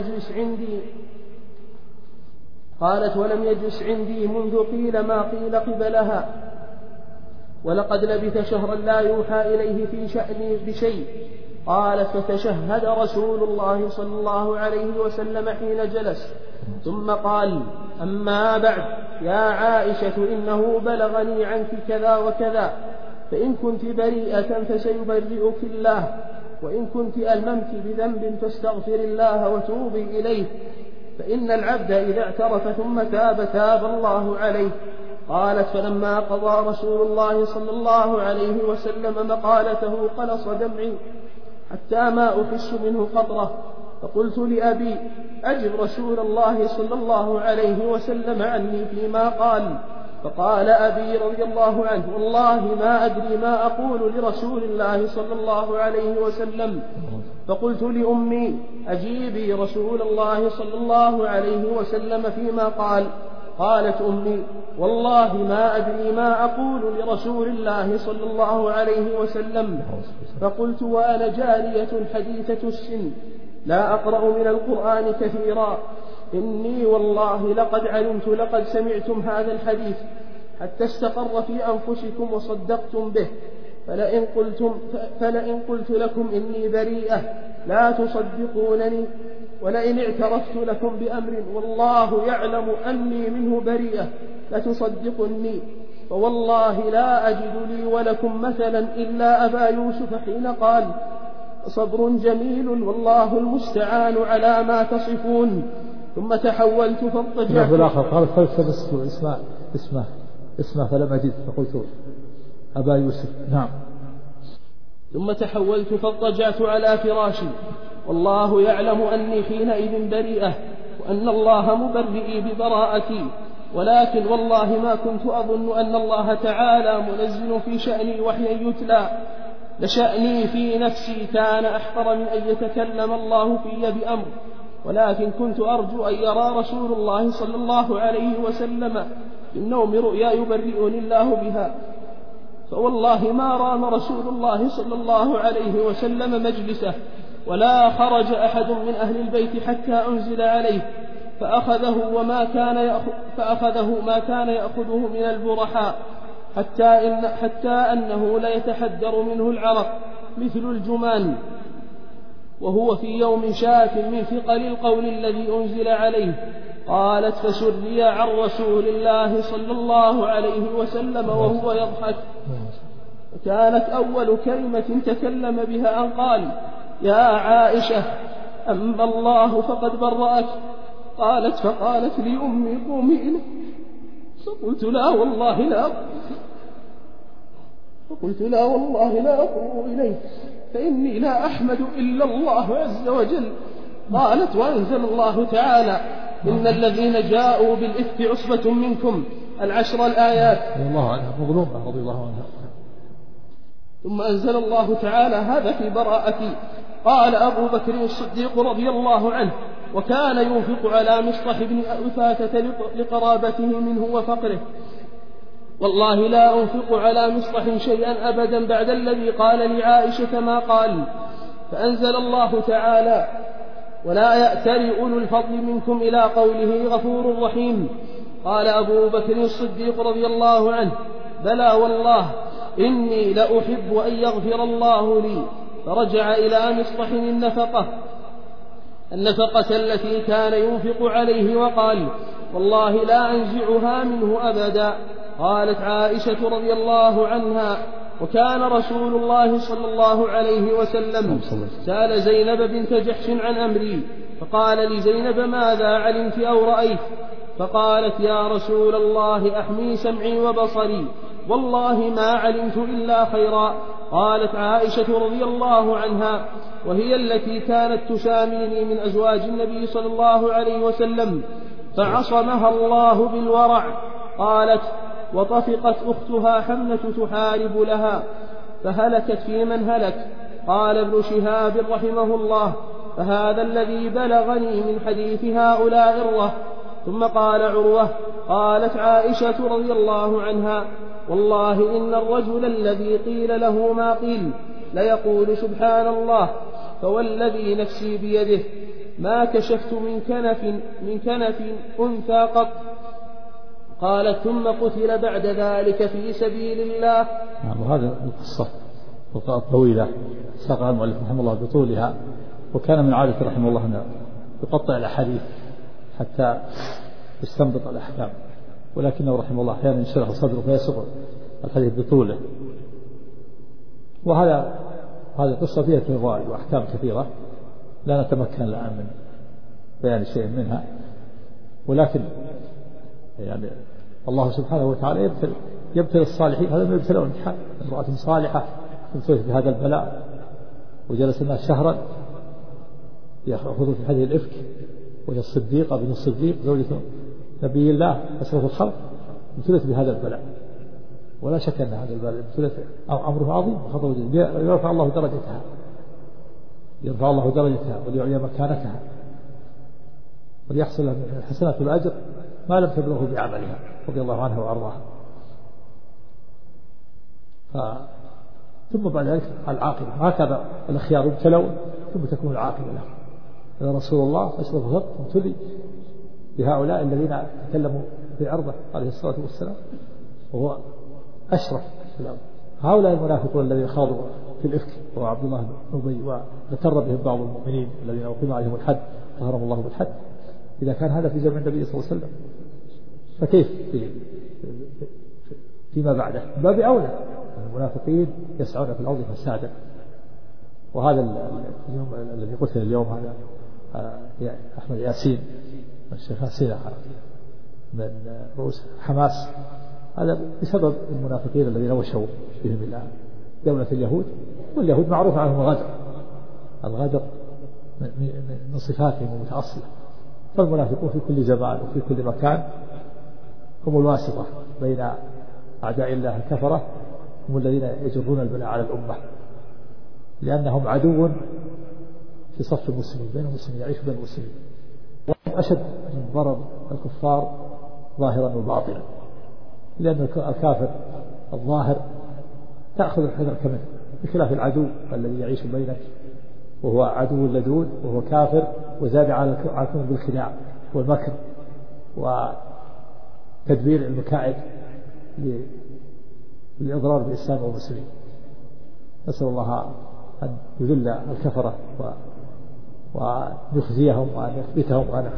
ولم يجلس عندي منذ قيل ما قيل قبلها، ولقد لبث شهرا لا يوحى إليه في شأني بشيء. قالت: فتشهد رسول الله صلى الله عليه وسلم حين جلس، ثم قال: أما بعد، يا عائشة إنه بلغني عنك كذا وكذا، فإن كنت بريئة فسيبرئك الله، وإن كنت ألممت بذنب فاستغفر الله وتوبي إليه، فإن العبد إذا اعترف ثم تاب تاب الله عليه. قالت: فلما قضى رسول الله صلى الله عليه وسلم مقالته قلص دمعي حتى ما أحس منه قطرة، فقلت لأبي: أجب رسول الله صلى الله عليه وسلم عني فيما قال. فقال أبي رضي الله عنه: والله ما أدري ما أقول لرسول الله صلى الله عليه وسلم. فقلت لأمي: أجيبي رسول الله صلى الله عليه وسلم فيما قال. قالت أمي: والله ما أدري ما أقول لرسول الله صلى الله عليه وسلم. فقلت وأنا جارية حديثة السن لا أقرأ من القرآن كثيرا، إني والله لقد علمت لقد سمعتم هذا الحديث حتى استقر في أنفسكم وصدقتم به، فلئن قلت لكم إني بريئة لا تصدقونني، ولئن اعترفت لكم بأمر والله يعلم أني منه بريئة لتصدقني، فوالله لا أجد لي ولكم مثلا إلا أبا يوسف حين قال: صبر جميل والله المستعان على ما تصفون. ثم تحولت فاضطجعت. في الآخر قال: فالتمست اسمه فلم أجد فقلت أبا يوسف. نعم. ثم تحولت فاضطجعت على فراشي، والله يعلم أني حينئذ بريئة، وأن الله مبرئي ببراءتي، ولكن والله ما كنت أظن أن الله تعالى منزل في شأني وحيا يتلى، لشأني في نفسي كان أحقر من أن يتكلم الله في بأمر، ولكن كنت أرجو أن يرى رسول الله صلى الله عليه وسلم في النوم رؤيا يبرئني الله بها، فوالله ما رام رسول الله صلى الله عليه وسلم مجلسه، ولا خرج أحد من أهل البيت حتى أنزل عليه، فأخذه ما كان يأخذه من البرحاء، حتى أنه ليتحدر منه العرق مثل الجمان، وهو في يوم شاك من ثقل القول الذي أنزل عليه. قالت: فسري عن رسول الله صلى الله عليه وسلم وهو يضحك، كانت أول كلمة تكلم بها أن قال: يا عائشة أما الله فقد برأك. قالت: فقالت لي أمي: قومي إليه. فقلت: لا والله لا أقوم إليه، فإني لا أحمد إلا الله عز وجل. قالت: وأنزل الله تعالى: إن الذين جاءوا بالإفك عصبة منكم 10 الآيات. الله عنها مظلومة رضي الله عنها. ثم أنزل الله تعالى: هذا في براءتي. قال أبو بكر الصديق رضي الله عنه: وكان ينفق على مصطح بن أثاثة لقرابته منه وفقره: والله لا أنفق على مصطح شيئا أبدا بعد الذي قال لعائشة ما قال. فأنزل الله تعالى: ولا يأتل أولو الفضل منكم إلى قوله غفور رحيم. قال أبو بكر الصديق رضي الله عنه: بلى والله إني لأحب أن يغفر الله لي. فرجع إلى مصطح النفقة التي كان ينفق عليه وقال: والله لا أنزعها منه أبدا. قالت عائشة رضي الله عنها: وكان رسول الله صلى الله عليه وسلم سأل زينب بنت جحش عن أمري، فقال لزينب: ماذا علمت أو رأيت؟ فقالت: يا رسول الله أحمي سمعي وبصري، والله ما علمت إلا خيرا. قالت عائشة رضي الله عنها، وهي التي كانت تساميني من أزواج النبي صلى الله عليه وسلم، فعصمها الله بالورع. قالت: وطفقت أختها حمنة تحارب لها فهلكت في من هلك. قال ابن شهاب رحمه الله: فهذا الذي بلغني من حديث هؤلاء الره. ثم قال عروة: قالت عائشة رضي الله عنها: والله إن الرجل الذي قيل له ما قيل ليقول سبحان الله، فوالذي نفسي بيده ما كشفت من كنف أنثى قط. قالت: ثم قتل بعد ذلك في سبيل الله. وهذا القصة طويلة ساقها المؤلف رحمه الله بطولها، وكان من عادة رحمه الله أن يقطع الأحاديث حتى يستنبط الأحكام. ولكنه رحمه الله أحيانا يشرح صدره فيسر الحديث بطوله. هذه القصة فيها فوائد وأحكام كثيرة لا نتمكن الآن من بيان شيء منها، ولكن يعني الله سبحانه وتعالى يبتلي الصالحين. هذا ما يبتلى امتحان. امرأة صالحة ابتلت بهذا البلاء وجلس الناس شهرا يأخذوا في هذه الإفك، وهي الصديقة بن الصديق زوجة نبي الله أشرف الخلق، ابتلت بهذا البلاء. ولا شك أن هذا البلاء ابتلت أمره عظيم وخطر جدا. يرفع الله درجتها وليعلي مكانتها وليحصل لها من الحسنات والأجر ما لم تبلغه بعملها رضي الله عنها وأرضاها. ثم بعد ذلك العاقبة. هكذا الأخيار ابتلوا ثم تكون العاقبة لهم. إذا رسول الله أشرف الخلق ابتلي بهؤلاء الذين تكلموا في عرضه عليه الصلاة والسلام وهو أشرف الأمر. هؤلاء المنافقون الذين خاضوا في الإفك وهو عبد الله بن أبي وتكرر بهم بعض المؤمنين الذين أقيم عليهم الحد ظهرهم الله بالحد، إذا كان هذا في زمن النبي صلى الله عليه وسلم فكيف فيما بعده؟ باب أولى. المنافقين يسعون في الأرض فسادا. وهذا اليوم الذي قتل اليوم هذا أحمد ياسين الشيخ ياسين من رؤوس حماس، هذا بسبب المنافقين الذين وشوا بهم إلى دولة اليهود. واليهود معروف عنهم الغدر من صفاتهم المتأصلة. فالمنافقون في كل زمان وفي كل مكان هم الواسطة بين أعداء الله الكفرة، هم الذين يجرون البلاء على الأمة لأنهم عدو في صف المسلمين بين المسلمين، يعيش بين المسلمين. أشد من ضرر الكفار ظاهرا وباطنا، لأن الكافر الظاهر تأخذ الحذر منه، بخلاف العدو الذي يعيش بينك وهو عدو لدود وهو كافر وزاد على كونه بالخداع والمكر وتدبير المكائد للإضرار بالإسلام والمسلمين. نسأل الله أن يذل الكفرة وأن يخزيهم وأن يثبتهم وأن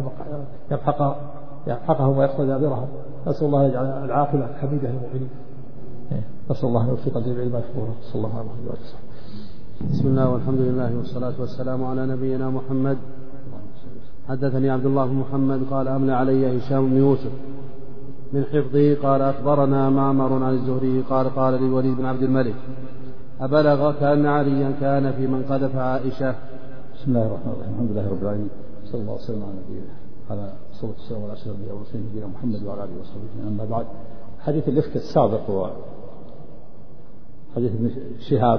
يمحقهم ويقصد دابرهم. نسأل الله يجعل العاقبة حميدة للمؤمنين. نسأل الله أن يوفق الجميع لما يحبونه. صلى الله عليه وسلم. بسم الله والحمد لله والصلاة والسلام على نبينا محمد. حدثني عبد الله بن محمد قال أملى علي هشام بن يوسف من حفظه قال أخبرنا معمر عن الزهري قال قال للوليد بن عبد الملك أبلغك أن عليا كان في من قذف عائشة. بسم الله الرحمن الرحيم. الحمد لله رب العالمين، صلى الله وسلم على نبينا على صلى الله عليه وسلم نبينا محمد وعلى آله وصحبه. أما بعد، حديث الإفك السابق هو حديث ابن شهاب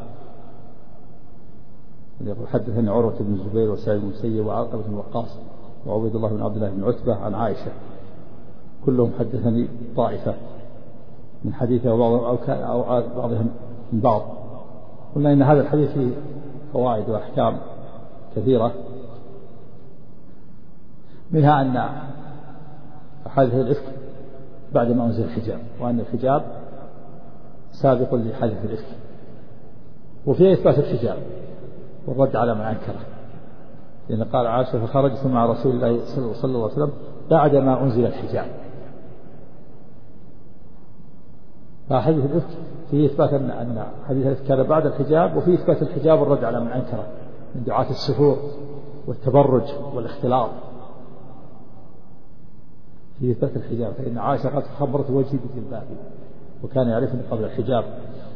يقول حدثني عروة بن الزبير وسعيد بن المسيب وعقبة بن وقاص وعبيد الله بن عبد الله بن عتبة عن عائشة، كلهم حدثني طائفة من حديثه أو بعضهم من بعض. قلنا إن هذا الحديث فيه فوائد وأحكام كثيرة، منها أن حادث الإفك بعد ما أنزل الحجاب، وأن الحجاب سابق لحادث الإفك، وفيه إثبات الحجاب والرد على من أنكره، لأن قال عائشة فخرجت مع رسول الله صلى الله عليه وسلم بعد ما أنزل الحجاب. فحديث الإفك فيه إثبات أن حديث الإفك كان بعد الحجاب، وفيه إثبات الحجاب والرد على من أنكره من دعاة السفور والتبرج والاختلاط. فيه إثبات الحجاب، فإن عائشة قد خبرت وجهي بجلبابي وكان يعرفني قبل الحجاب.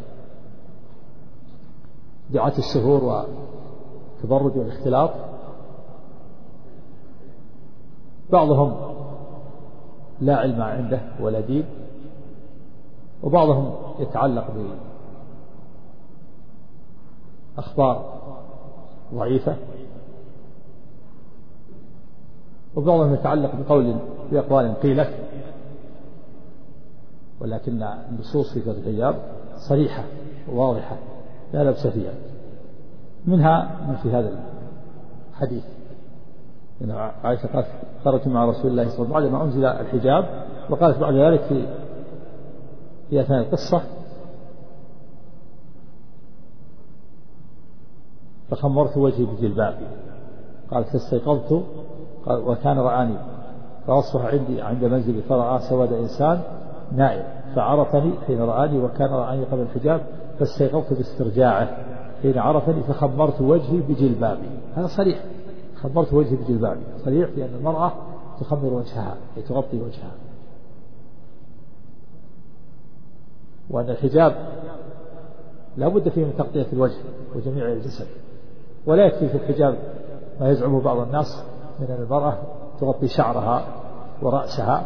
دعاة السفور والتبرج والاختلاط بعضهم لا علم عنده ولا دين، وبعضهم يتعلق بأخبار ضعيفة، وبعضهم يتعلق بأقوال قيلت، ولكن النصوص في الحجاب صريحة وواضحة لا لبس فيها. منها من في هذا الحديث إن عائشة قالت خرجت مع رسول الله صلى الله عليه وسلم بعد ما أنزل الحجاب، وقالت بعد ذلك في أثناء القصة فخمرت وجهي بجلبابي، قالت فاستيقظت وكان رآني فأصبح عندي عند منزلي فرأى سواد إنسان نائم فعرفني حين رآني وكان رآني قبل الحجاب فاستيقظت باسترجاعه حين عرفني فخمرت وجهي بجلبابي. هذا صريح، خمرت وجهي بجلبابي صريح في أن المرأة تخمر وجهها تغطي وجهها، وأن الحجاب لا بد فيه من تغطية الوجه وجميع الجسد، ولا يكفي في الحجاب ما يزعم بعض الناس من أن المرأة تغطي شعرها ورأسها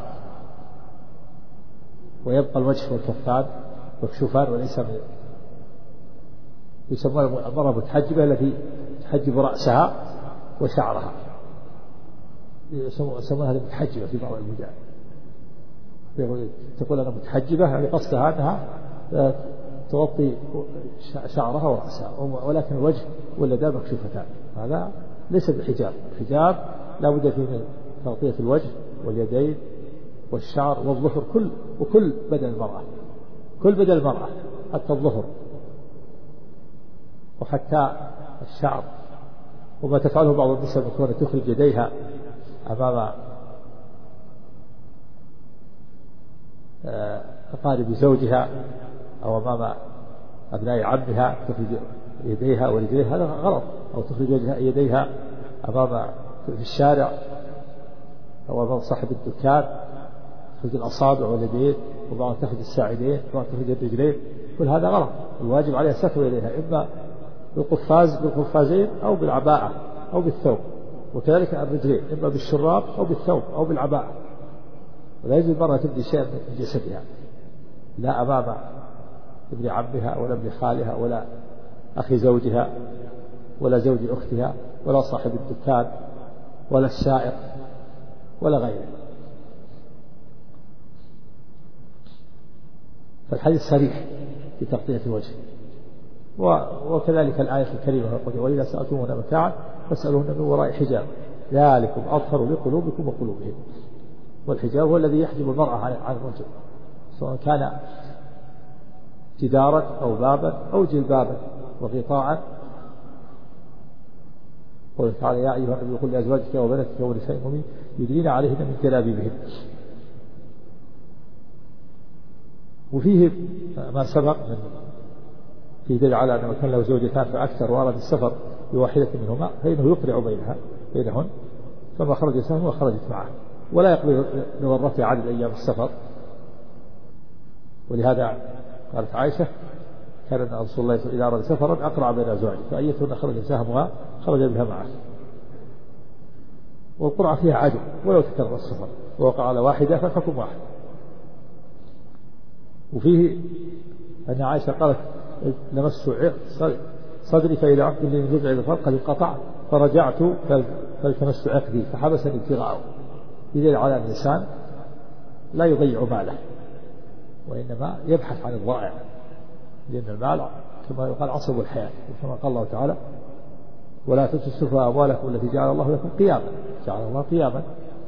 ويبقى الوجه والكفان مكشوفان، وليس يسمى المرأة متحجبة التي تحجب رأسها وشعرها، يسمونها المتحجبة في بعض البلدان، تقول أنا متحجبة يعني قصدها أنها تغطي شعرها ورأسها، ولكن الوجه واليدان مكشوفتان، هذا ليس بحجاب. الحجاب لا بد فيه من تغطية الوجه واليدين والشعر والظفر وكل بدن المرأة، كل بدن المرأة حتى الظفر وحتى الشعر. وما تفعله بعض النساء من كونها تخرج يديها أمام أقارب زوجها أو أمام أبناء عمها، تخرج يديها ورجليها، هذا غلط. أو تخرج يديها أمام في الشارع أو أمام صاحب الدكان، تخرج الأصابع واليدين، وبعضها تخرج الساعدين، وبعضها تخرج الرجلين، كل هذا غلط. الواجب عليها ستر يديها إما بالقفازين أو بالعباءة أو بالثوب، وكذلك الرجلين إما بالشراب أو بالثوب أو بالعباءة. ولا يجوز المرأة تبدي شيئا من جسدها، لا أمام ابن عمها ولا ابن خالها ولا أخي زوجها ولا زوج أختها ولا صاحب الدكان ولا السائق ولا غيره. فالحديث صريح في تغطية الوجه. وكذلك الآية الكريمة وإذا سألتموهن متاعا فاسألوهن من وراء حجاب ذلكم أطهر لقلوبكم وقلوبهم. والحجاب هو الذي يحجب المرأة عن الرجل، سواء كان جدارا أو بابا أو جلبابا وغطاء. قال تعالى يا أيها النبي قل لأزواجك وبناتك ونساء المؤمنين يدنين عليهن من جلابيبهن. وفيه ما سبق في دليل على أنه كان له زوجتان فأكثر وأراد السفر بواحدة منهما فإنه يقرع بينهن، فما خرج سهم وخرجت معه، ولا يقبل لورثة عدد أيام السفر. ولهذا قالت عائشة كان رسول الله إذا أراد سفرا أقرع بين أزواجه فأيتهن خرج سهمها خرج بها معه. والقرعة فيها عدل ولو تكرر السفر ووقع على واحدة فالحكم واحد. وفيه أن عائشة قالت لمست صدري فإذا عقد لي من جذع الفرق قد انقطع فرجعت فالتمست عقدي فحبسني ابتغاءه. يدل على أن الإنسان لا يضيع ماله وإنما يبحث عن الضائع، لأن المال كما يقال عصب الحياة، كما قال الله تعالى ولا تسرفوا أموالكم التي جعل الله لكم قياما، جعل الله قياما.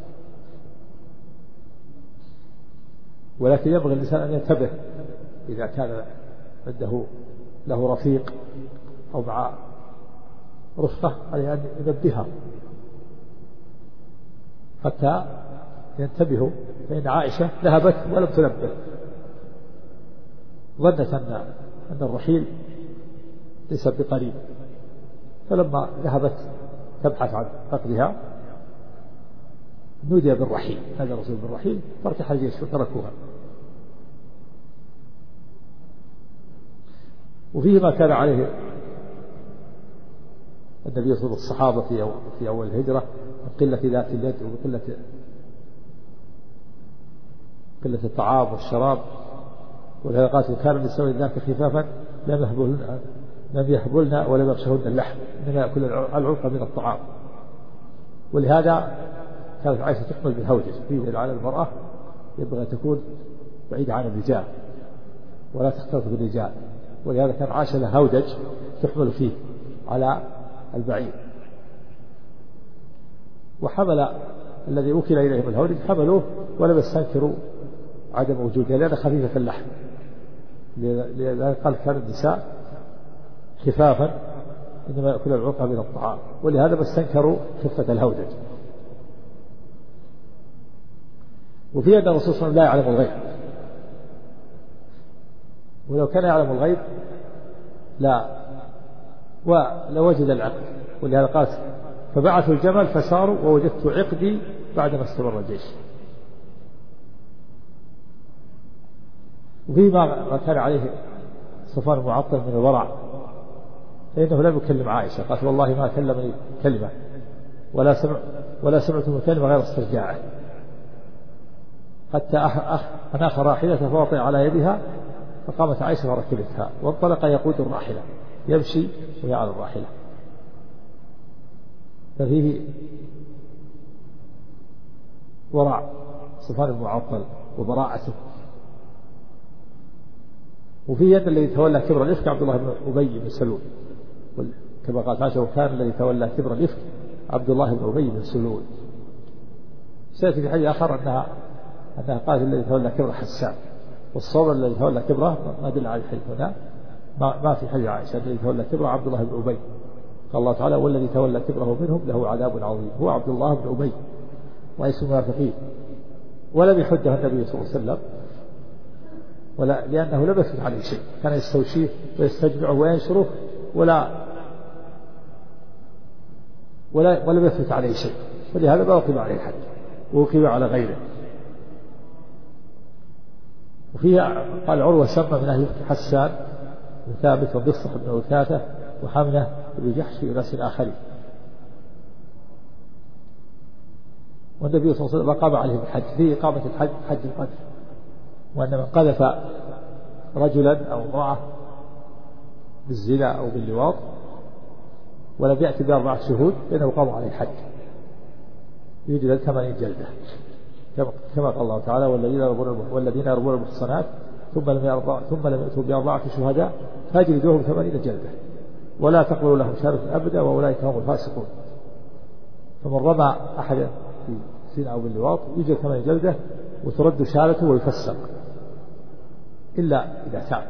ولكن ينبغي الإنسان أن ينتبه إذا كان عنده له رفيق أو مع رفقة عليه أن ينبهه حتى ينتبهوا. فإن عائشة ذهبت ولم تنبه، ظنت أن الرحيل ليس بقريب، فلما ذهبت تبحث عن فقدها نودي بالرحيل، هذا الرسول بالرحيل، فارتحل الجيش وتركوها. وفيه ما كان عليه النبي صلى الله عليه وسلم الصحابة في أول الهجرة من قلة ذات اليد وقلة الطعام والشراب. ولهذا قال كان النساء ذاك خفافا لم يحبلن ولم يغشهن اللحم، إنما يأكل العلق من الطعام. ولهذا كانت عائشة تحمل بالهوجج، فيه على المرأة ينبغي أن تكون بعيدة عن الرجال ولا تختلط بالرجال. ولهذا كان عائشة لها هودج تحمل فيه على البعير. وحمل الذي وكل إليهم الهودج حملوه ولم يستنكروا عدم وجوده لأن خفيفة اللحم. لذلك قال كان النساء خفافا إنما يأكل العلق من الطعام، ولهذا ما استنكروا خفة الهودج. وفي أن الرسول صلى الله عليه وسلم لا يعلم الغيب، ولو كان يعلم الغيب لوجد العقد، ولهذا قال فبعثوا الجمل فساروا ووجدت عقدي بعدما استمر الجيش. وفيما كان عليه صفوان المعطل من الورع فإنه لم يكلم عائشة، قالت والله ما كلمني كلمة ولا سمعت من كلمة غير استرجاعه، حتى أناخ راحلته فوطئ على يدها فقامت عائشة وركبتها وانطلق يقود الراحلة يمشي وهي على الراحلة. ففيه ورع صفوان المعطل وبراعته. وفيه أن الذي تولى كبر الإفك عبد الله بن أبي بن سلول، كما قال عائشة وكان الذي تولى كبر الإفك عبد الله بن أبي بن سلول. سيأتي في حديث آخر أنها قالت الذي تولى كبر حسان، والصواب الذي تولى كبره ما دل على الحديث هنا، ما في حديث عائشة الذي تولى كبره عبد الله بن أبي. قال الله تعالى والذي تولى كبره منهم له عذاب عظيم، هو عبد الله بن أبي رئيس المنافقين. ولم يحده النبي صلى الله عليه وسلم لأنه لم يثبت عليه شيء، كان يستوشيه ويستجمعه وينشره ولم يثبت عليه شيء، ولهذا ما وقف عليه الحد ووقف على غيره. وفيها قال عروة سمى من أهل حسان بن ثابت وبصح بن وثاثة وحمنة بن جحش وناس آخرين. والنبي صلى الله عليه وسلم قام عليهم الحج، فيه إقامة الحج حج القدر، وأن من قذف رجلا أو امرأة بالزنا أو باللواط ولم يأتي ب4 شهود فإنه قام عليه الحج يجلد 80 جلدة، كما قال الله تعالى والذين يرمون المحصنات ثم لم يأتوا ب4 شهداء فاجلدوهم 80 جلدة ولا تقبلوا لهم شهادة أبدا وأولئك هم الفاسقون. فمن رمى أحدا في زنا أو باللواط يجلد 80 جلدة وترد شهادته ويفسق إلا إذا تاب،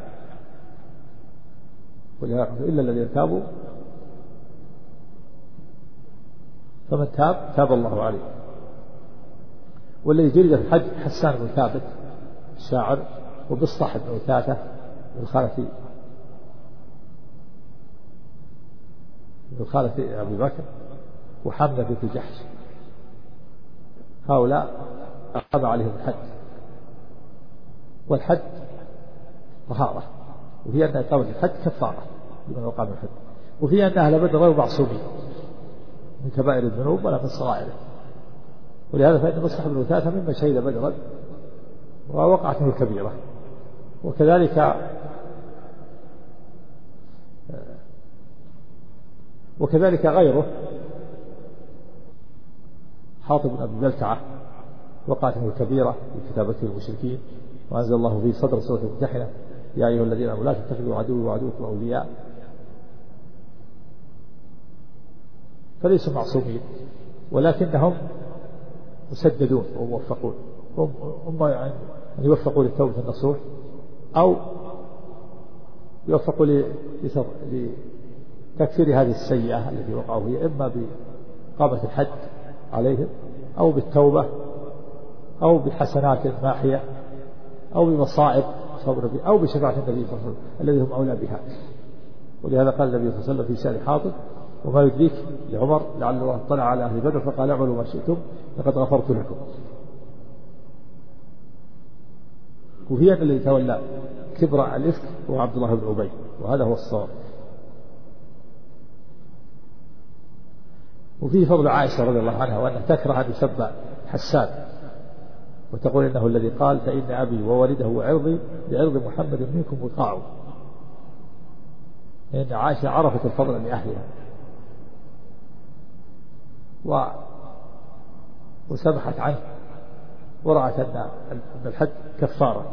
إلا الذين تابوا، فمن تاب الله عليه. والذي جلد في الحج حسان بن ثابت الشاعر، وبالصح بن وثاثة من خالة أبي بكر، وحملة بنت جحش، هؤلاء أقام عليهم الحج. والحج طهارة، وفي أن إقامة الحج كفارة لمن أقام الحج، وفي أن أهل بدر غير معصومين من كبائر الذنوب ولا من صغائره، ولهذا فإن مصلح بن وثاثة ممن شهد بدرا ووقعت منه الكبيرة. وكذلك غيره حاطب بن أبي بلتعة وقعت منه الكبيرة في كتابته المشركين، وأنزل الله في صدر سورة الممتحنة يا أيها الذين آمنوا لا تتخذوا عدوي وعدوكم أولياء. فليسوا معصومين ولكنهم مسددون وموفقون، هم يعني يوفقوا للتوبة النصوح أو يوفقوا لتكفير هذه السيئة التي وقعوا فيها، إما بإقامة الحد عليهم أو بالتوبة أو بحسنات ماحية أو بمصائب صبر به أو بشفاعة النبي صلى الله عليه وسلم الذي هم أولى بها. ولهذا قال النبي صلى الله عليه وسلم في شأن حاطب وما يدريك لعمر لعل الله اطلع على أهل بدر فقال اعملوا ما شئتم لقد غفرت لكم. وفي أن الذي تولى كبر الإفك هو عبد الله بن أبي، وهذا هو الصواب. وفيه فضل عائشة رضي الله عنها وأنها تكره أن يسب حسان وتقول إنه الذي قال فإن أبي وولده وعرضي لعرض محمد منكم وقاعوا، لأن عائشة عرفت الفضل لأهلها وسمحت عنه ورأت أن الحد كفارة.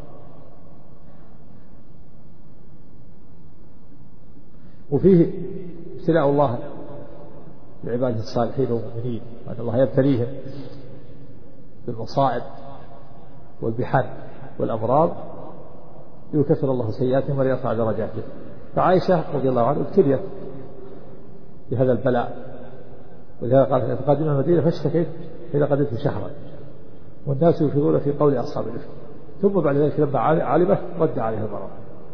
وفيه ابتلاء الله لعباده الصالحين والمؤمنين، وأن الله يبتليهم بالمصائب والبحن والأمراض ليكفر الله سيئاتهم وليرفع درجاتهم. فعائشة رضي الله عنها ابتليت بهذا البلاء، ولهذا قالت قادمة المدينة فاشتكيت إذا قدمت شهرا، والناس يفيضون في قول أصحاب الإفك. ثم بعد ذلك لما علمت رد عليه المرض.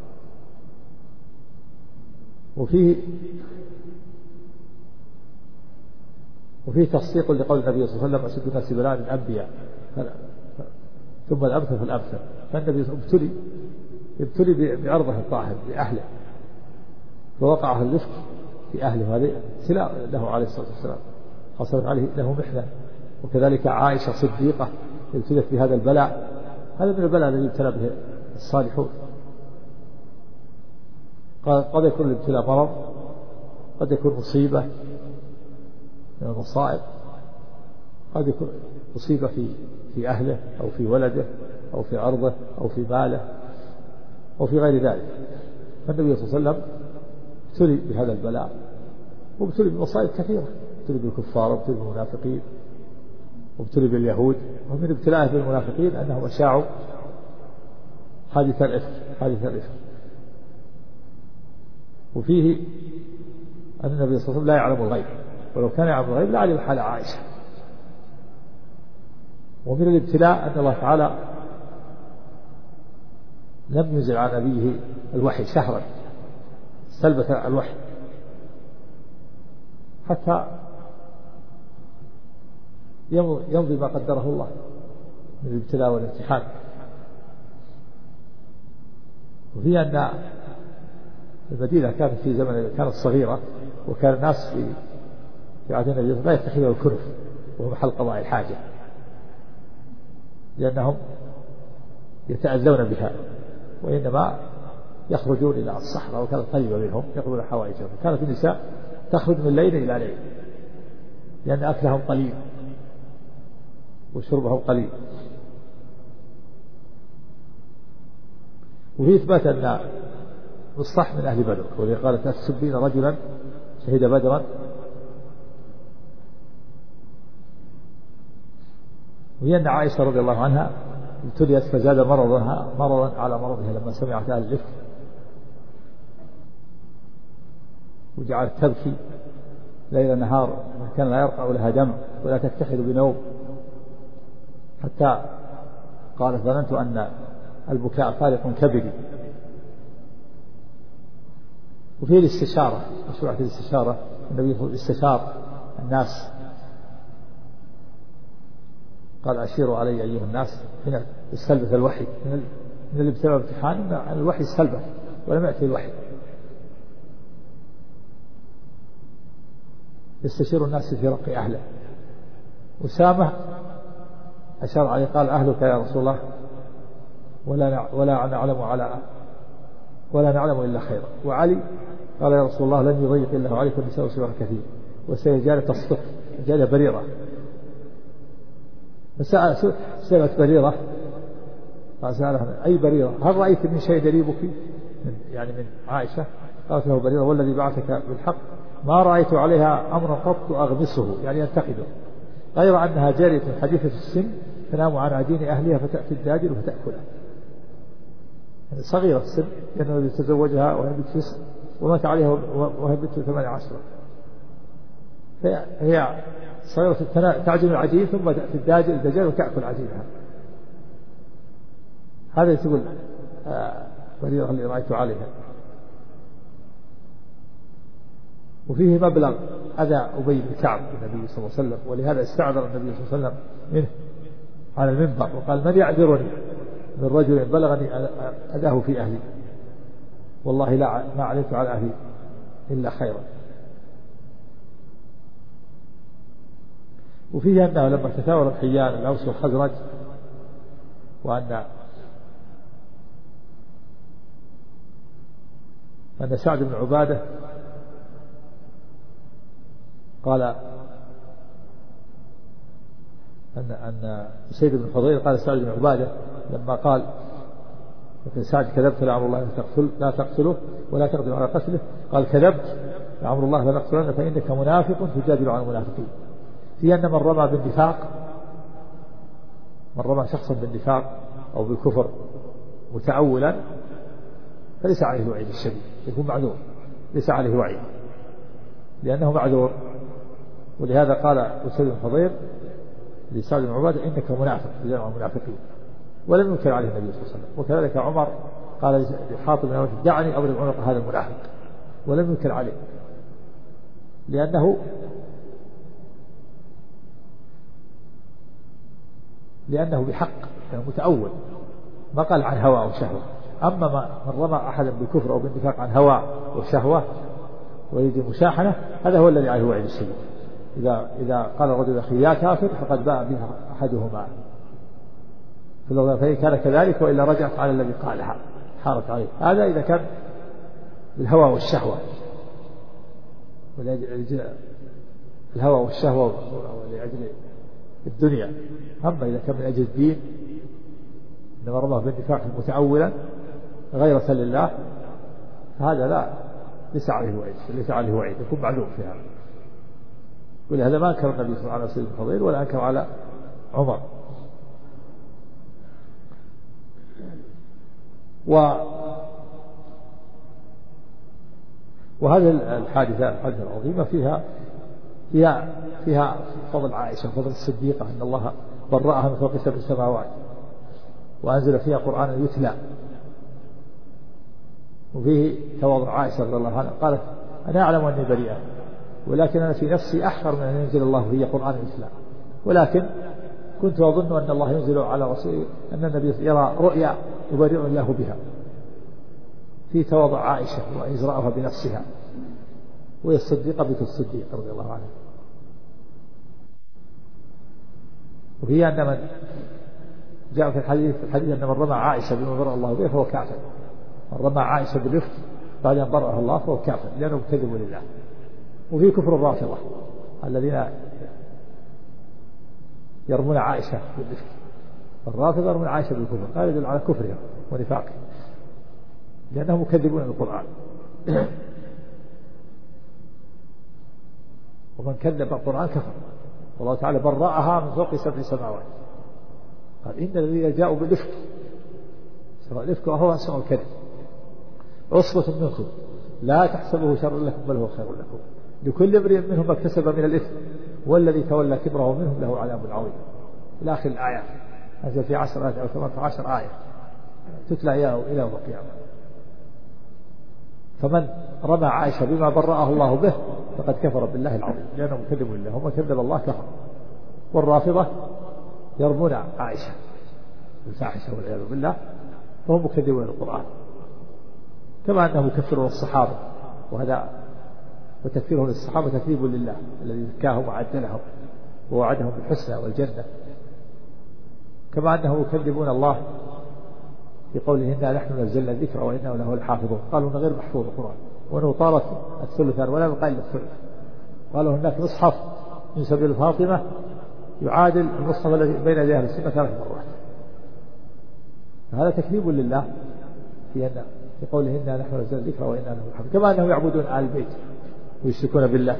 وفيه تصديق لقول النبي صلى الله عليه وسلم أشد الناس بلاء الأنبياء ثم الأمثل فالأمثل. فالنبي ابتلي بعرضه الطاهر بأهله، فوقع أهل الإفك في أهله، هذا ابتلاء له عليه الصلاة والسلام، حصلت عليه له محنة. وكذلك عائشة صديقة ابتلت بهذا البلاء، هذا من البلاء الذي ابتلى به الصالحون. قد يكون الابتلاء مرض، قد يكون مصيبة من المصائب، قد يكون مصيبة في أهله أو في ولده أو في عرضه أو في ماله أو في غير ذلك. فالنبي صلى الله عليه وسلم ابتلي بهذا البلاء، وابتلي بمصائب كثيرة، ابتلي بالكفار وابتلي بالمنافقين وابتلي باليهود. ومن ابتلاءه بالمنافقين أنهم أشاعوا حادث الإفك. وفيه أن النبي صلى الله عليه وسلم لا يعلم الغيب، ولو كان يعلم الغيب لعلم حال عائشة. ومن الابتلاء أن الله تعالى لم ينزل على نبيه الوحي شهرا، سلبة الوحي حتى يمضي ما قدره الله من الابتلاء والامتحان. وفي أن المدينة كانت في زمن كانت صغيرة، وكان الناس في عهد النبي لا يتخذوا الكرف وهو محل قضاء الحاجة، لأنهم يتأذون بها، وإنما يخرجون إلى الصحراء، وكانت طيبة منهم يقضون حوائجهم. كانت النساء تخرج من ليل إلى ليل، لأن أكلهم قليل وشربهم قليل. وفي إثبات أن مصطح من أهل بدر، وذي قالت أتسبين رجلا شهد بدرا. وهي أن عائشة رضي الله عنها ابتليت فزاد مرضا على مرضها لما سمعت أهل الإفك، وجعلت تبكي ليل نهار، كان لا يرقع لها دم ولا تتحد بنوم، حتى قالت ظننت أن البكاء فارق كبدي. وفيه الاستشارة، مشروعة الاستشارة، النبي استشار الناس قال أشيروا علي أيها الناس من السلبة الوحي، من الابتلاء والامتحان أن الوحي السلبة ولم يأتي الوحي. يستشير الناس في رق أهله. أسامة أشار عليه قال أهلك يا رسول الله ولا نعلم إلا خيرا. وعلي قال يا رسول الله لن يضيق الله عليكم النساء سوى كثير، وسيجارة تصدق جارية بريرة. فسألت بريرة قال سألها أي بريرة هل رأيت من شيء يريبك يعني من عائشة؟ قالت له بريرة والذي بعثك بالحق ما رأيت عليها أمر قط أغمسه، يعني ينتقده، غير أنها جارية حديثة السن تنام عن عجين أهلها فتأتي الداجل فتأكله. يعني صغيرة السن، لأنه يتزوجها وهي بنت 9 ومات عليها وهي بنت 18. فهي صغيرة تعجن العجين ثم تأتي الدجاج وتأكل عجينها. هذا تقول بريرة اللي رأيت عليها. وفيه مبلغ أذى أبي بن كعب النبي صلى الله عليه وسلم، ولهذا استعذر النبي صلى الله عليه وسلم منه على المنبر وقال من يعذرني من رجل بلغني أذاه في أهلي، والله ما علمت على أهلي إلا خيرا. وفيه أنه لما تثاور حيان الأوس والخزرج، وأن سعد بن عبادة قال أن سيد بن حضير قال سعد بن عبادة لما قال سعد كذبت لعمر الله لا تقتله ولا تقدر على قتله، قال كذبت لعمر الله لا تقتلن فإنك منافق تجادل عن المنافقين. في أن من رمى شخصا بالنفاق أو بالكفر متعولا فليس عليه الوعيد الشديد، يكون معذور، ليس عليه وعيد لأنه معذور. ولهذا قال أسيد بن حضير لسعد بن عبادة إنك منافق إذا منافقين، ولم ينكر عليه النبي صلى الله عليه وسلم. وكذلك عمر قال لحاطب بن عبادة دعني أضرب عنق هذا المنافق، ولم ينكر عليه، لأنه بحق، يعني متأول، ما قال عن هوى أو شهوة. أما من رمى أحدا بالكفر أو بالنفاق عن هوى وشهوة ويريد مشاحنة، هذا هو الذي عليه وعيد الشديد. إذا قال الرجل أخي يا كافر فقد باء بها أحدهما، فإن كان كذلك وإلا رجعت على الذي قالها حارت عليه. هذا إذا كان بالهوى والشهوة، الهوى والشهوة ولأجل الدنيا. أما إذا كان من أجل الدين، إنما رماه بالنفاق متأولا غير لله، فهذا لا ليس عليه وعيد، يكون معلوم في هذا. ولهذا ما أنكر النبي صلى الله عليه وسلم الفضيل ولا أنكر على عمر. وهذه الحادثة العظيمة فيها فضل عائشة وفضل الصديقة، أن الله برأها من فوق 7 سماوات وأنزل فيها قرآن يتلى. وفيه تواضع عائشة رضي الله عنها، قالت أنا أعلم أني بريئة، ولكن أنا في نفسي أحقر من أن ينزل الله فيه قرآن يتلى، ولكن كنت أظن أن الله ينزل على رسوله، أن النبي يرى رؤيا يبرئ الله بها. في تواضع عائشة وإجراءها بنفسها، وهي الصديقة بنت الصديق رضي الله عنها. وفي أن من جاء في الحديث أن من رمى عائشة بما برأ الله به فهو كافر. من رمى عائشة بالإفك بعد أن برأها الله فهو كافر، لأنه مكذب لله. وفي كفر الرافضة الذين يرمون عائشة بالإفك. الرافضة يرمون عائشة بالكفر، هذا يدل على كفرهم ونفاقهم، لأنهم مكذبون للقرآن. ومن كذب القرآن كفر، والله تعالى برأها من فوق 7 سماوات. قال إن الذين جاءوا بالإفك، سواء الإفك وهو أسماء الكذب، عصبة منكم لا تحسبوه شرا لكم بل هو خير لكم، لكل امرئ منهم ما اكتسب من الإثم والذي تولى كبره منهم له عذاب عظيم. إلى آخر الآيات. هذا في 10 آيات أو 18 آية تتلى إلى يوم القيامة. فمن رمى عائشة بما برأه الله به فقد كفر بالله العظيم، لأنه مكذب لله، ومن كذب الله كفر. والرافضة يرمون عائشة بالفاحشة والعياذ بالله، فهم مكذبون للقرآن، كما أنهم يكفرون الصحابة، وتكفيرهم للصحابة تكذيب لله الذي زكاهم وعد لهم ووعدهم بالحسنى والجنة، كما أنهم يكذبون الله في قوله إنا نحن نزلنا الذكر وإنا له لحافظون. قالوا إنه غير محفوظ القرآن، وأنه طالت الثلثان ولا يبقى إلا الثلث. قالوا هناك مصحف من سبيل فاطمة يعادل المصحف الذي بين يدي أهل السنة 3 مرات. هذا تكذيب لله في قوله إنا نحن نزلنا الذكر وإنا له لحافظون، كما أنهم يعبدون آل البيت ويشركون بالله.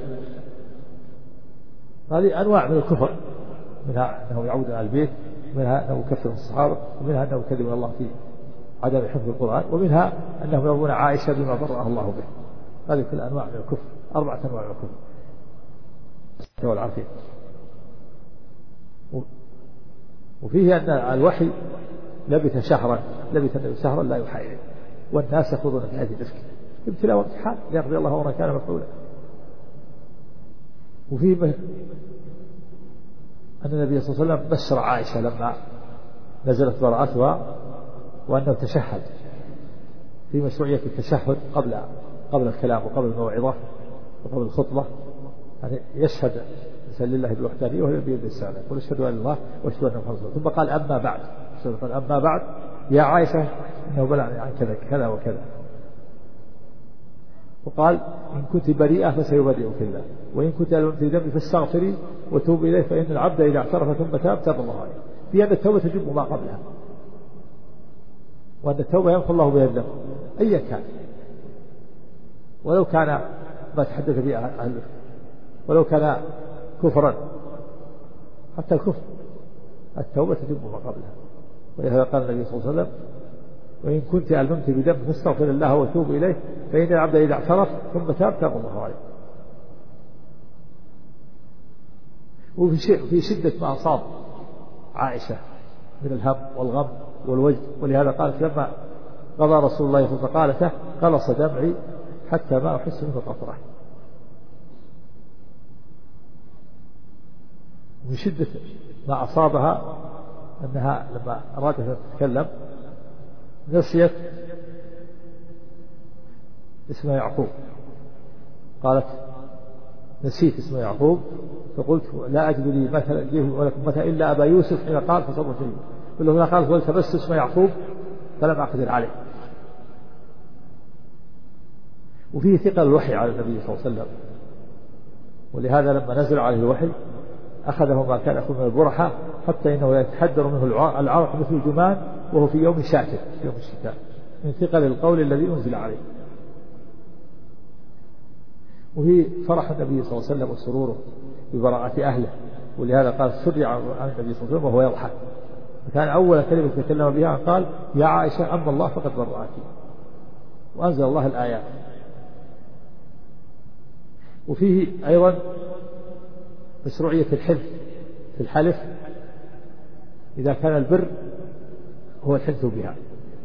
هذه أنواع من الكفر، منها أنه يعود آل البيت، ومنها أنه يكفر الصحابة، ومنها أنه يكذب الله في عدم حفظ القرآن، ومنها أنهم يرمون عائشة بما برأها الله به. هذه كل أنواع من الكفر، 4 أنواع من الكفر والعافية. وفيه أن الوحي لبث شهرا لا يوحى إليه، والناس يخوضون في هذه الإفك ابتلاء وامتحان ليقضي الله أمرا كان مفعولا. وفيه أن النبي صلى الله عليه وسلم بشر عائشة لما نزلت براءتها وأنه تشهد في مشروعية التشهد قبل الكلام وقبل الموعظة وقبل الخطبة، يعني يشهد لله بالوحدانية وهو بيد السعادة، يقول أشهد أن الله وأشهد أن محمدا رسول الله. ثم قال أما بعد، قال أما بعد يا عائشة إنه بلغني عن كذا وكذا. وقال إن كنت بريئة فسيبرئك الله، وإن كنت في ذنب فاستغفري وتوب إليه، فإن العبد إذا اعترف ثم تاب الله عليه. في أن التوبة تجب ما قبلها، وأن التوبة يمحو الله بها الذنب أيا كان، ولو كان ما تحدث به أهل، ولو كان كفرا، حتى الكفر التوبة تجب ما قبلها. ولهذا قال النبي صلى الله عليه وسلم وإن كنت ألممت بذنب فاستغفر الله وتوب إليه، فإن العبد إذا اعترف ثم تاب الله عليه. وفي شدة ما أصاب عائشة من الهم والغم والوجد. ولهذا قالت لما قضى رسول الله صلى الله عليه وسلم قلص دمعي حتى ما أحس منه قطرة. من شدة ما أصابها أنها لما أرادت أن تتكلم نسيت اسم يعقوب، قالت نسيت اسم يعقوب، فقلت لا أجد لي مثل ولكم مثل إلا أبا يوسف حين قال فصبر فيه، كلهم قالت قلت بس اسم يعقوب فلم أقدر عليه. وفيه ثقل الوحي على النبي صلى الله عليه وسلم، ولهذا لما نزل عليه الوحي أخذه ما كان يأخذ من البرحة حتى إنه يتحدر منه العرق مثل الجمان وهو في يوم شاتر في يوم الشتاء من ثقل القول الذي أنزل عليه. وفي فرح النبي صلى الله عليه وسلم وسروره ببراءة أهله، ولهذا قال سرع عن النبي صلى الله عليه وسلم وهو يضحك، فكان أول كلمة تكلم بها قال يا عائشة أما الله فقد برأك، وأنزل الله الآيات. وفيه أيضا مشروعية الحلف في الحلف إذا كان البر هو الحلف بها،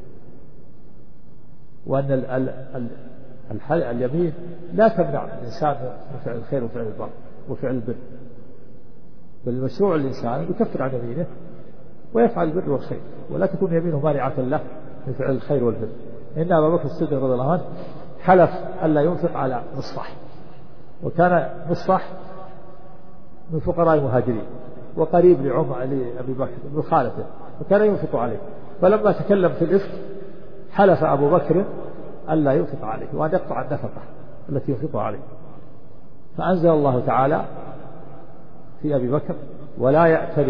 وأن اليمين لا تمنع الإنسان من فعل الخير وفعل البر وفعل البر، بل المشروع الإنسان يكفر عن يمينه ويفعل البر والخير، ولا تكون يمينه مانعة له من فعل الخير والبر. إن أبا بكر الصديق رضي الله عنه حلف ألا ينفق على مصطح، وكان مصطح من فقراء المهاجرين وقريب لأبي بكر من خالته، وكان ينفق عليه، فلما تكلم في الإفك حلف أبو بكر ألا ينفق عليه وأن يقطع النفقة التي ينفق عليه، فأنزل الله تعالى في أبي بكر ولا يأتل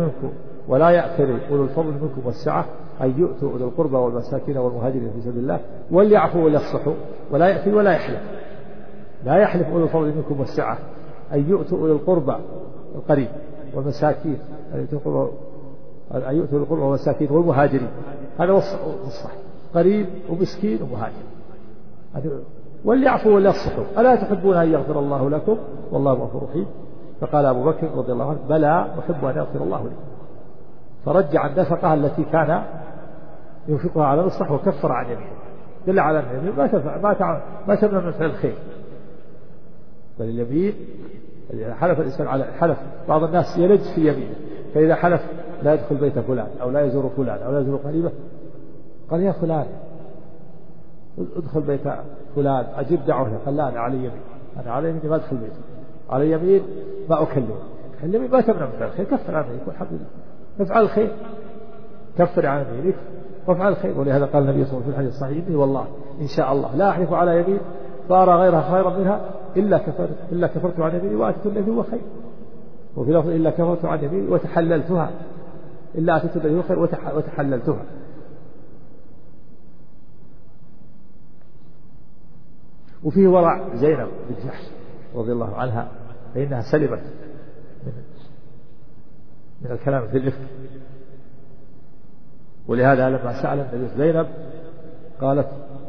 أولو الفضل منكم والسعة أن يؤتوا أولي القربى والمساكين والمهاجرين في سبيل الله وليعفوا وليصفحوا ولا يأتل ولا يحلف. لا يحلف أولو الفضل منكم والسعة أن يؤتوا أولي القربى القريب والمساكين أن يؤتوا أولي القربى والمساكين والمهاجرين، هذا وصح قريب ومسكين ومهاجر. وليعفوا وليصفحوا ألا تحبون أن يغفر الله لكم والله غفور رحيم. فقال أبو بكر رضي الله عنه بلى أحب أن يغفر الله لي، فرجع النفقة التي كان ينفقها على مصلح وكفر عن يمينه، دل على أن اليمين ما تمنع من فعل الخير، بل اليمين حلف الإنسان على حلف. بعض الناس يلج في يمينه، فإذا حلف لا يدخل بيت فلان أو لا يزور فلان أو لا يزور قريبه قال يا فلان ادخل بيت فلان أجيب دعوه، قال لا أنا على يمين، أنا على يمين ما أدخل بيته، على يمين ما أكلمه. اليمين ما تمنع من فعل الخير، كفر عنه يكون الحمد لله، افعل الخير كفر عن يمينك وافعل الخير. ولهذا قال النبي صلى الله عليه وسلم في الحديث الصحيح إني والله إن شاء الله لا أحلف على يمين فأرى غيرها خيرا منها إلا كفرت عن يميني وأتيت الذي هو خير، وفي لفظ إلا كفرت عن يميني وتحللتها، إلا أتيت الذي هو خير وتحللتها. وفيه ورع زينب بنت جحش رضي الله عنها، فإنها سلمت من الكلام في الإفك، ولهذا لما سأل النبي زينب قالت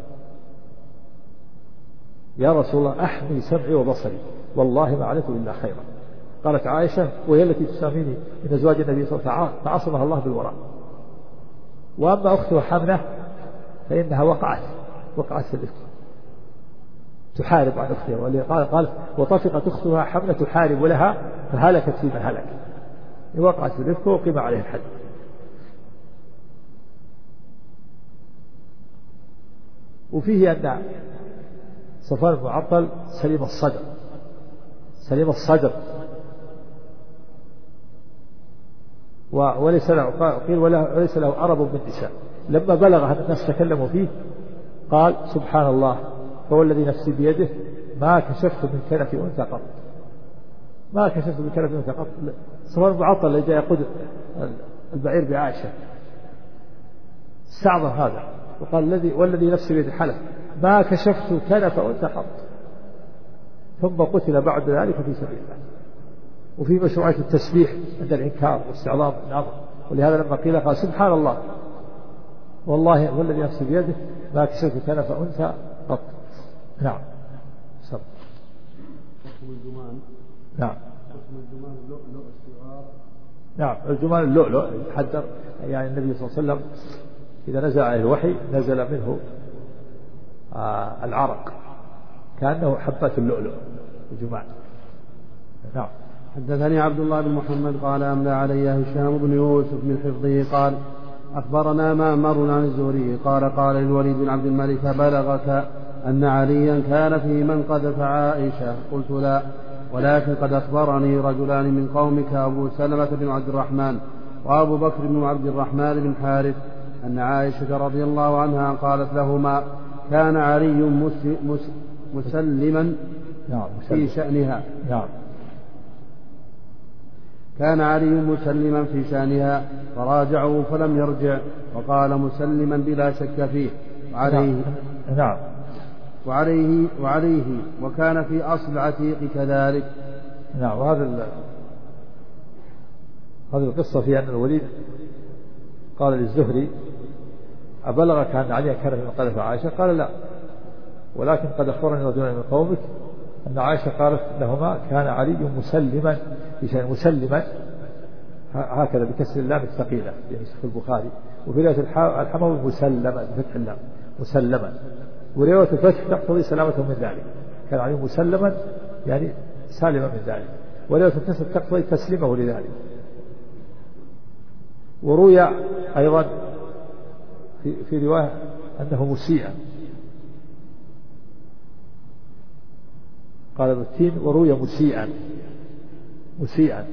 يا رسول الله أحمي سمعي وبصري والله ما علمت إلا خيرا. قالت عائشة وهي التي تساميني من أزواج النبي صلى الله عليه وسلم فعصمها الله بالوراء. وأما أختها حمنة فإنها وقعت في الإفك تحارب عن أختها، قال وطفقت أختها حمنة تحارب لها فهلكت في من هلك، وقعت في الإفك وقيم عليه الحد. وفيه أن صفوان بن معطل سليم الصدر وليس له قيل وليس له عرب بالنساء. لما بلغ أن الناس تكلموا فيه قال سبحان الله فهو الذي نفسي بيده ما كشفت من كنف أنثى قط، ما كشفت من كنف أنثى قط. صفوان بن معطل الذي جاء يقود البعير بعائشة استعظم هذا وقال والذي نفسي بيده حلف ما كشفت كنف أنثى قط، ثم قتل بعد ذلك في سبيل الله. وفي مشروعية التسبيح عند الإنكار واستعظام الأمر، ولهذا لما قيل قال سبحان الله والله والذي نفسي بيده ما كشفت كنف أنثى قط. نعم حكم الجمان. نعم حكم الجمان لؤلؤ الصغار نعم الجمان اللؤلؤ يتحدر، يعني النبي صلى الله عليه وسلم إذا نزل عليه الوحي نزل منه العرق كأنه حبات اللؤلؤ الجمان. نعم. حدثني عبد الله بن محمد قال أملى علي هشام بن يوسف من حفظه قال أخبرنا مأمر عن الزهري قال للوليد بن عبد الملك بلغك أن عليا كان في من قذف عائشة؟ قلت لا، ولكن قد أخبرني رجلان من قومك أبو سلمة بن عبد الرحمن وأبو بكر بن عبد الرحمن بن حارث أن عائشة رضي الله عنها قالت لهما كان علي مسلما في شأنها. نعم. كان علي مسلما في شأنها فراجعوا فلم يرجع وقال مسلما بلا شك فيه وعليه. نعم. وعليه وكان في أصل العتيق كذلك. نعم. وهذا هذه القصة في أن الوليد قال للزهري أبلغك أن علي كان في قذف عائشة؟ قال لا، ولكن قد أخبرني رجلان من قومك أن عائشة قالت لهما كان علي مسلما في شيء. مسلما هكذا بكسر اللام الثقيلة يعني في البخاري، وفي رواية الحموي مسلما بفتح اللام مسلما، ورواية الفتح تقتضي سلامته من ذلك. كان علي مسلما يعني سالما من ذلك، ورواية الكسر تقتضي تسليمه لذلك. وروي أيضا في رواية أنه مسيئا، قال ابن التين وروي مسيئا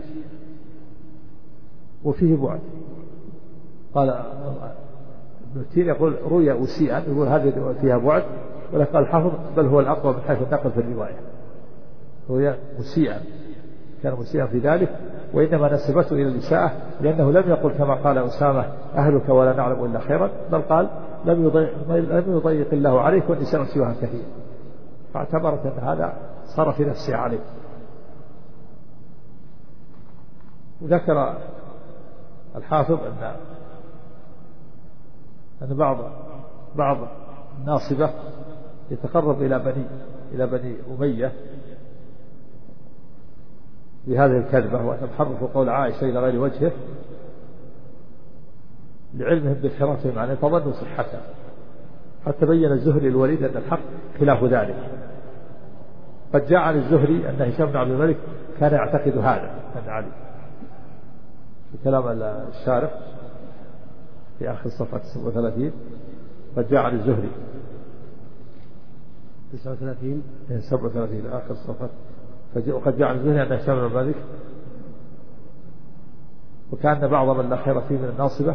وفيه بعد. قال ابن التين يقول روي مسيئا، يقول هذه فيها بعد، ولكن قال الحافظ بل هو الأقوى من حيث النقل في الرواية. روي مسيئا، كان مسيئا في ذلك، وإنما نسبته إلى الإساءة لأنه لم يقل كما قال أسامة أهلك ولا نعلم إلا خيرا، بل قال لم يضيق الله عليك والنساء سواها كثير، فاعتبرت أن هذا صار في نفسه عليه. وذكر الحافظ أن بعض الناصبة يتقرب إلى بني أمية بهذه الكذبة، وأن حرفوا قول عائشة إلى غير وجهه لعلمهم بانحرافهم عنه فظنوا صحتها، حتى بين الزهري للوليد أن الحق خلاف ذلك. قد جاء عن الزهري أن هشام بن عبد الملك كان يعتقد هذا أن علي، في كلام الشارح في آخر صفحة 37 قد جاء عن الزهري 37 آخر صفحة، وقد جاء عن الزهري أن هشام بن عبد الملك وكان بعض من لا خير فيه من الناصبة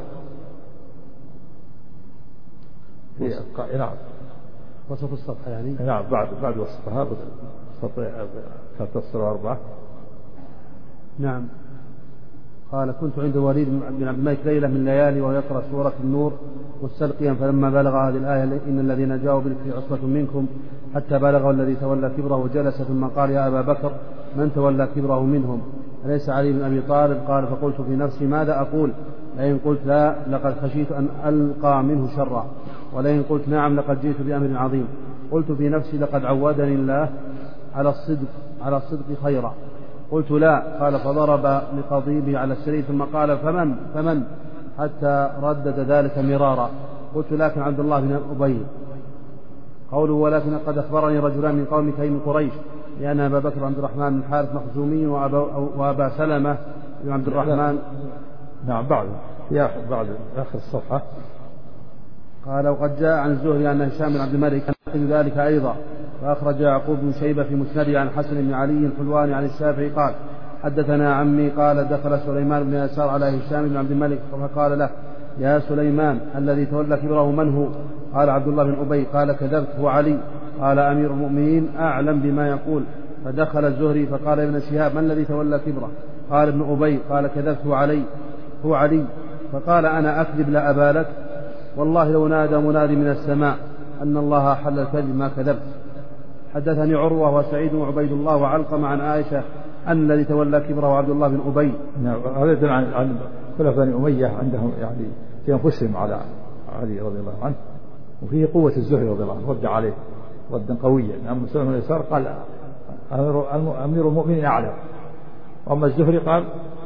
في نعم وصف الصفحة يعني نعم بعد وصفها كانت تصل 4. نعم. قال كنت عند الوليد بن عبد الملك ليلة من الليالي وهو يقرأ سورة النور مستلقيا، فلما بلغ هذه الآية إن الذين جاءوا بالإفك عصبة منكم حتى بلغ الذي تولى كبره وجلس ثم قال يا أبا بكر من تولى كبره منهم أليس علي بن أبي طالب؟ قال فقلت في نفسي ماذا أقول؟ لئن قلت لا لقد خشيت أن ألقى منه شرا، ولئن قلت نعم لقد جئت بأمر عظيم. قلت في نفسي لقد عودني الله على الصدق خيرا. قلت لا. قال فضرب بقضيبه على السرير ثم قال فمن حتى ردد ذلك مرارا. قلت لكن عبد الله بن أبي. قوله ولكن قد أخبرني رجلان من قوم من قريش لأن أبا بكر عبد الرحمن بن حارث مخزومي وأبا سلمة بن عبد الرحمن. نعم بعد آخر الصفحة. قال وقد جاء عن الزهري أن هشام بن عبد الملك يعتقد ذلك أيضا. فأخرج يعقوب بن شيبة في مسنده عن حسن بن علي الحلواني عن الشافعي قال حدثنا عمي قال دخل سليمان بن يسار على هشام بن عبد الملك فقال له يا سليمان الذي تولى كبره من هو؟ قال عبد الله بن أبي. قال كذبت هو علي. قال أمير المؤمنين أعلم بما يقول. فدخل الزهري فقال ابن شهاب من الذي تولى كبره؟ قال ابن أبي. قال كذبت هو علي. فقال أنا أكذب لا أبا لك؟ والله لو نادى منادي من السماء أن الله حل الكذب ما كذبت. حدثني عروة وسعيد وعبيد الله وعلقمة عن عائشة أن الذي تولى كبره عبد الله بن أبي. نعم. هذا يدل عن خلفاء بني أمية عندهم يعني في أنفسهم على علي رضي الله عنه، وفيه قوة الزهري رضي الله عنه رد عليه ردا قويا. أما سليمان بن يسار قال أمير المؤمنين أعلم، وأما الزهري قال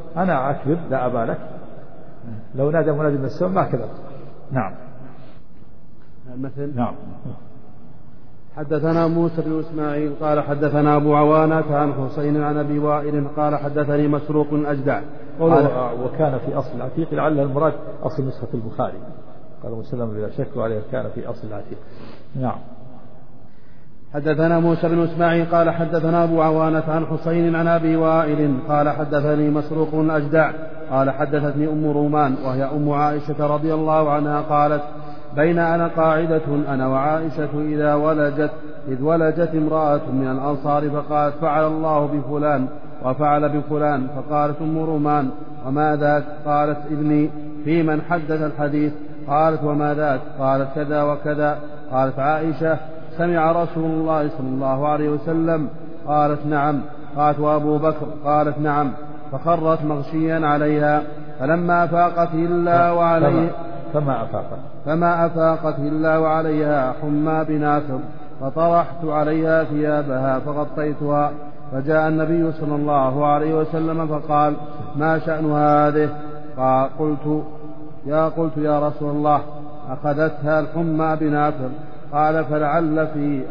أنا أكذب لا أبا لك، لو نادى منادي من السماء ما كذبت. نعم. مثل. نعم. حدثنا موسى بن إسماعيل قال حدثنا أبو عوانة عن حسين عن أبي وائل قال حدثني مسروق أجدع وكان في أصل العتيق، لعل المراد أصل نسخة البخاري، قال مسلم بلا شك عليه كان في أصل العتيق. نعم. حدثنا موسى بن إسماعيل قال حدثنا أبو عوانة عن حسين عن أبي وائل قال حدثني مسروق أجدع قال حدثتني أم رومان وهي أم عائشة رضي الله عنها قالت بين أنا قاعدة أنا وعائشة إذ ولجت امرأة من الأنصار فقالت فعل الله بفلان وفعل بفلان، فقالت أم رومان وما ذاك؟ قالت ابني في من حدث الحديث. قالت وما ذاك؟ قالت كذا وكذا. قالت عائشة سمع رسول الله صلى الله عليه وسلم؟ قالت نعم. قالت وأبو بكر؟ قالت نعم. فخرت مغشيا عليها فلما أفاقت إلا وعليه فما أفاقت إلا وعليها حمى بنافر، فطرحت عليها ثيابها فغطيتها، فجاء النبي صلى الله عليه وسلم فقال ما شأن هذه؟ قلت يا رسول الله أخذتها الحمى بنافر. قال فلعل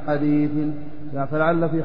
في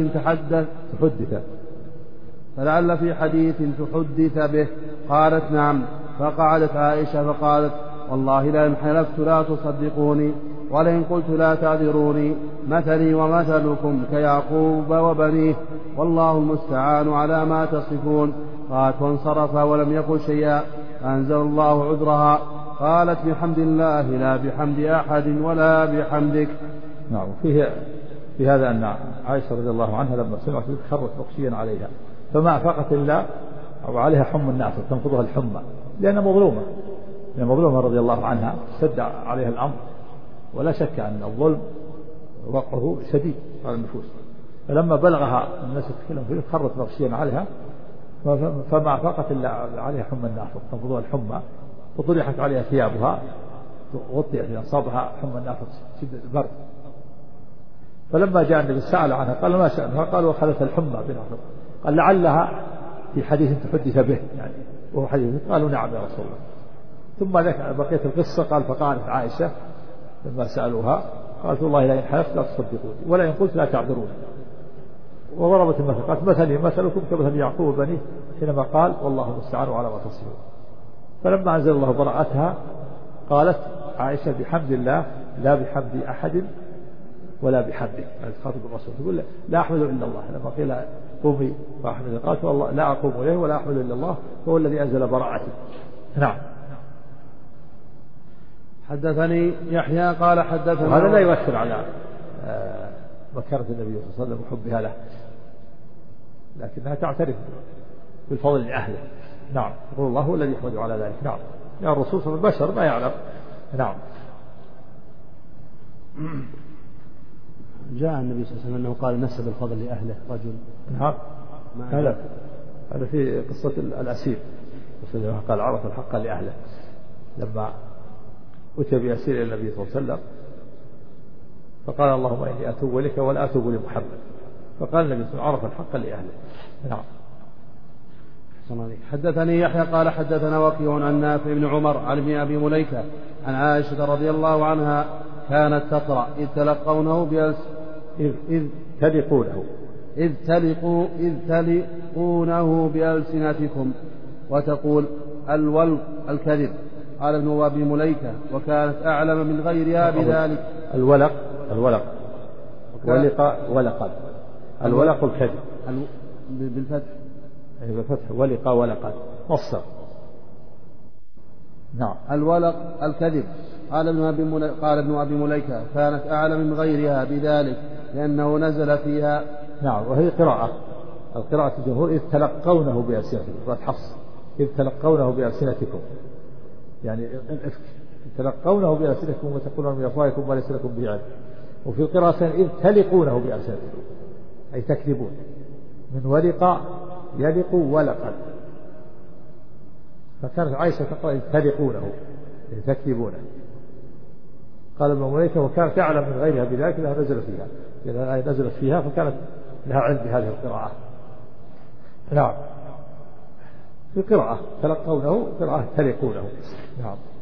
حديث تحدث به. قالت نعم. فقعدت عائشة فقالت والله لئن حلفت لا تصدقوني ولئن قلت لا تعذروني، مثلي ومثلكم كيعقوب وبنيه والله المستعان على ما تصفون. قالت وانصرف ولم يقل شيئا، فأنزل الله عذرها. قالت بحمد الله لا بحمد أحد ولا بحمدك. نعم. في هذا أن عائشة رضي الله عنها لما سمعت خرت مغشيا عليها فما أفاقت إلا أو عليها حمى النافر تنفضها الحمى، لأنها مظلومة رضي الله عنها، اشتد عليها الأمر، ولا شك أن الظلم وقعه شديد على النفوس. فلما بلغها الناس يتكلم فيه خرت مغشيا عليها فما أفاقت إلا عليها حمى النافر تنفضها الحمى، فطرحت عليها ثيابها غطيت أصابها حمى النافر شدة البرد. فلما جاء النبي سأل عنها قال ما شأنها؟ قال أخذت الحمى بنافر. قال لعلها في حديث تحدث به، يعني وهو حديث. قالوا نعم يا رسول الله. ثم ذكر بقية القصة. قال فقالت عائشة لما سألوها قالت والله لئن حلفت لا تصدقوني ولئن قلت لا تعذروني، وضربت المثل قالت مثلي مثلكم كمثل يعقوب وبنيه حينما قال والله المستعان على ما تصفون. فلما أنزل الله براءتها قالت عائشة بحمد الله لا بحمد أحد ولا بحمدك، يعني خاطب الرسول تقول لا أحمد إلا الله. لما قيل قومي فأحمد قالت والله لا أقوم إليه ولا أحمد إلا الله هو الذي أنزل براءتي. نعم. حدثني يحيى قال حدثنا. هذا لا يؤثر على مكانة النبي صلى الله عليه وسلم وحبها له، لكنها تعترف بالفضل لأهله. نعم. يقول الله هو الذي يحمد على ذلك. نعم. يا الرسول صلى الله عليه وسلم البشر ما يعلم. نعم. جاء النبي صلى الله عليه وسلم أنه قال نسب الفضل لأهله رجل. نعم. هذا في قصة الأسير قال عرف الحق لأهله لما أتى بأسير إلى النبي صلى الله عليه وسلم فقال اللهم إني أتوب إليك ولا أتوب لمحمد، فقال النبي صلى الله عليه وسلم عرف الحق لأهله. نعم. حدثني يحيى قال حدثنا وكيع عن نافع بن عمر عن ابن أبي مليكة عن عائشة رضي الله عنها كانت تقرأ إذ تلقونه بألسنتكم وتقول الولق الكذب. قال ابن أبي مليكة وكانت أعلم من غيرها بذلك. الولق ولقد الولق الكذب بالفتح ولقد مصدر. نعم. الولق الكذب. قال ابن أبي مليكة كانت أعلم من غيرها بذلك لأنه نزل فيها. نعم. وهي القراءة الجمهور إذ تلقونه بألسنتكم، حفص إذ تلقونه بألسنتكم، يعني الإفك تلقونه بألسنتكم وتقولون من أفواهكم ما ليس لكم به علم. وفي القراءة إذ تلقونه بألسنتكم أي تكذبون، من ولق يلق ولقد. فكانت عائشة تقرأ إذ تلقونه أي تكذبونه. قال ابن مليكة وكانت تعلم من غيرها بذلك لأنها نزلت فيها فكانت لها علم بهذه القراءة. نعم. في قراءة تلقونه قراءة تلقونه. نعم.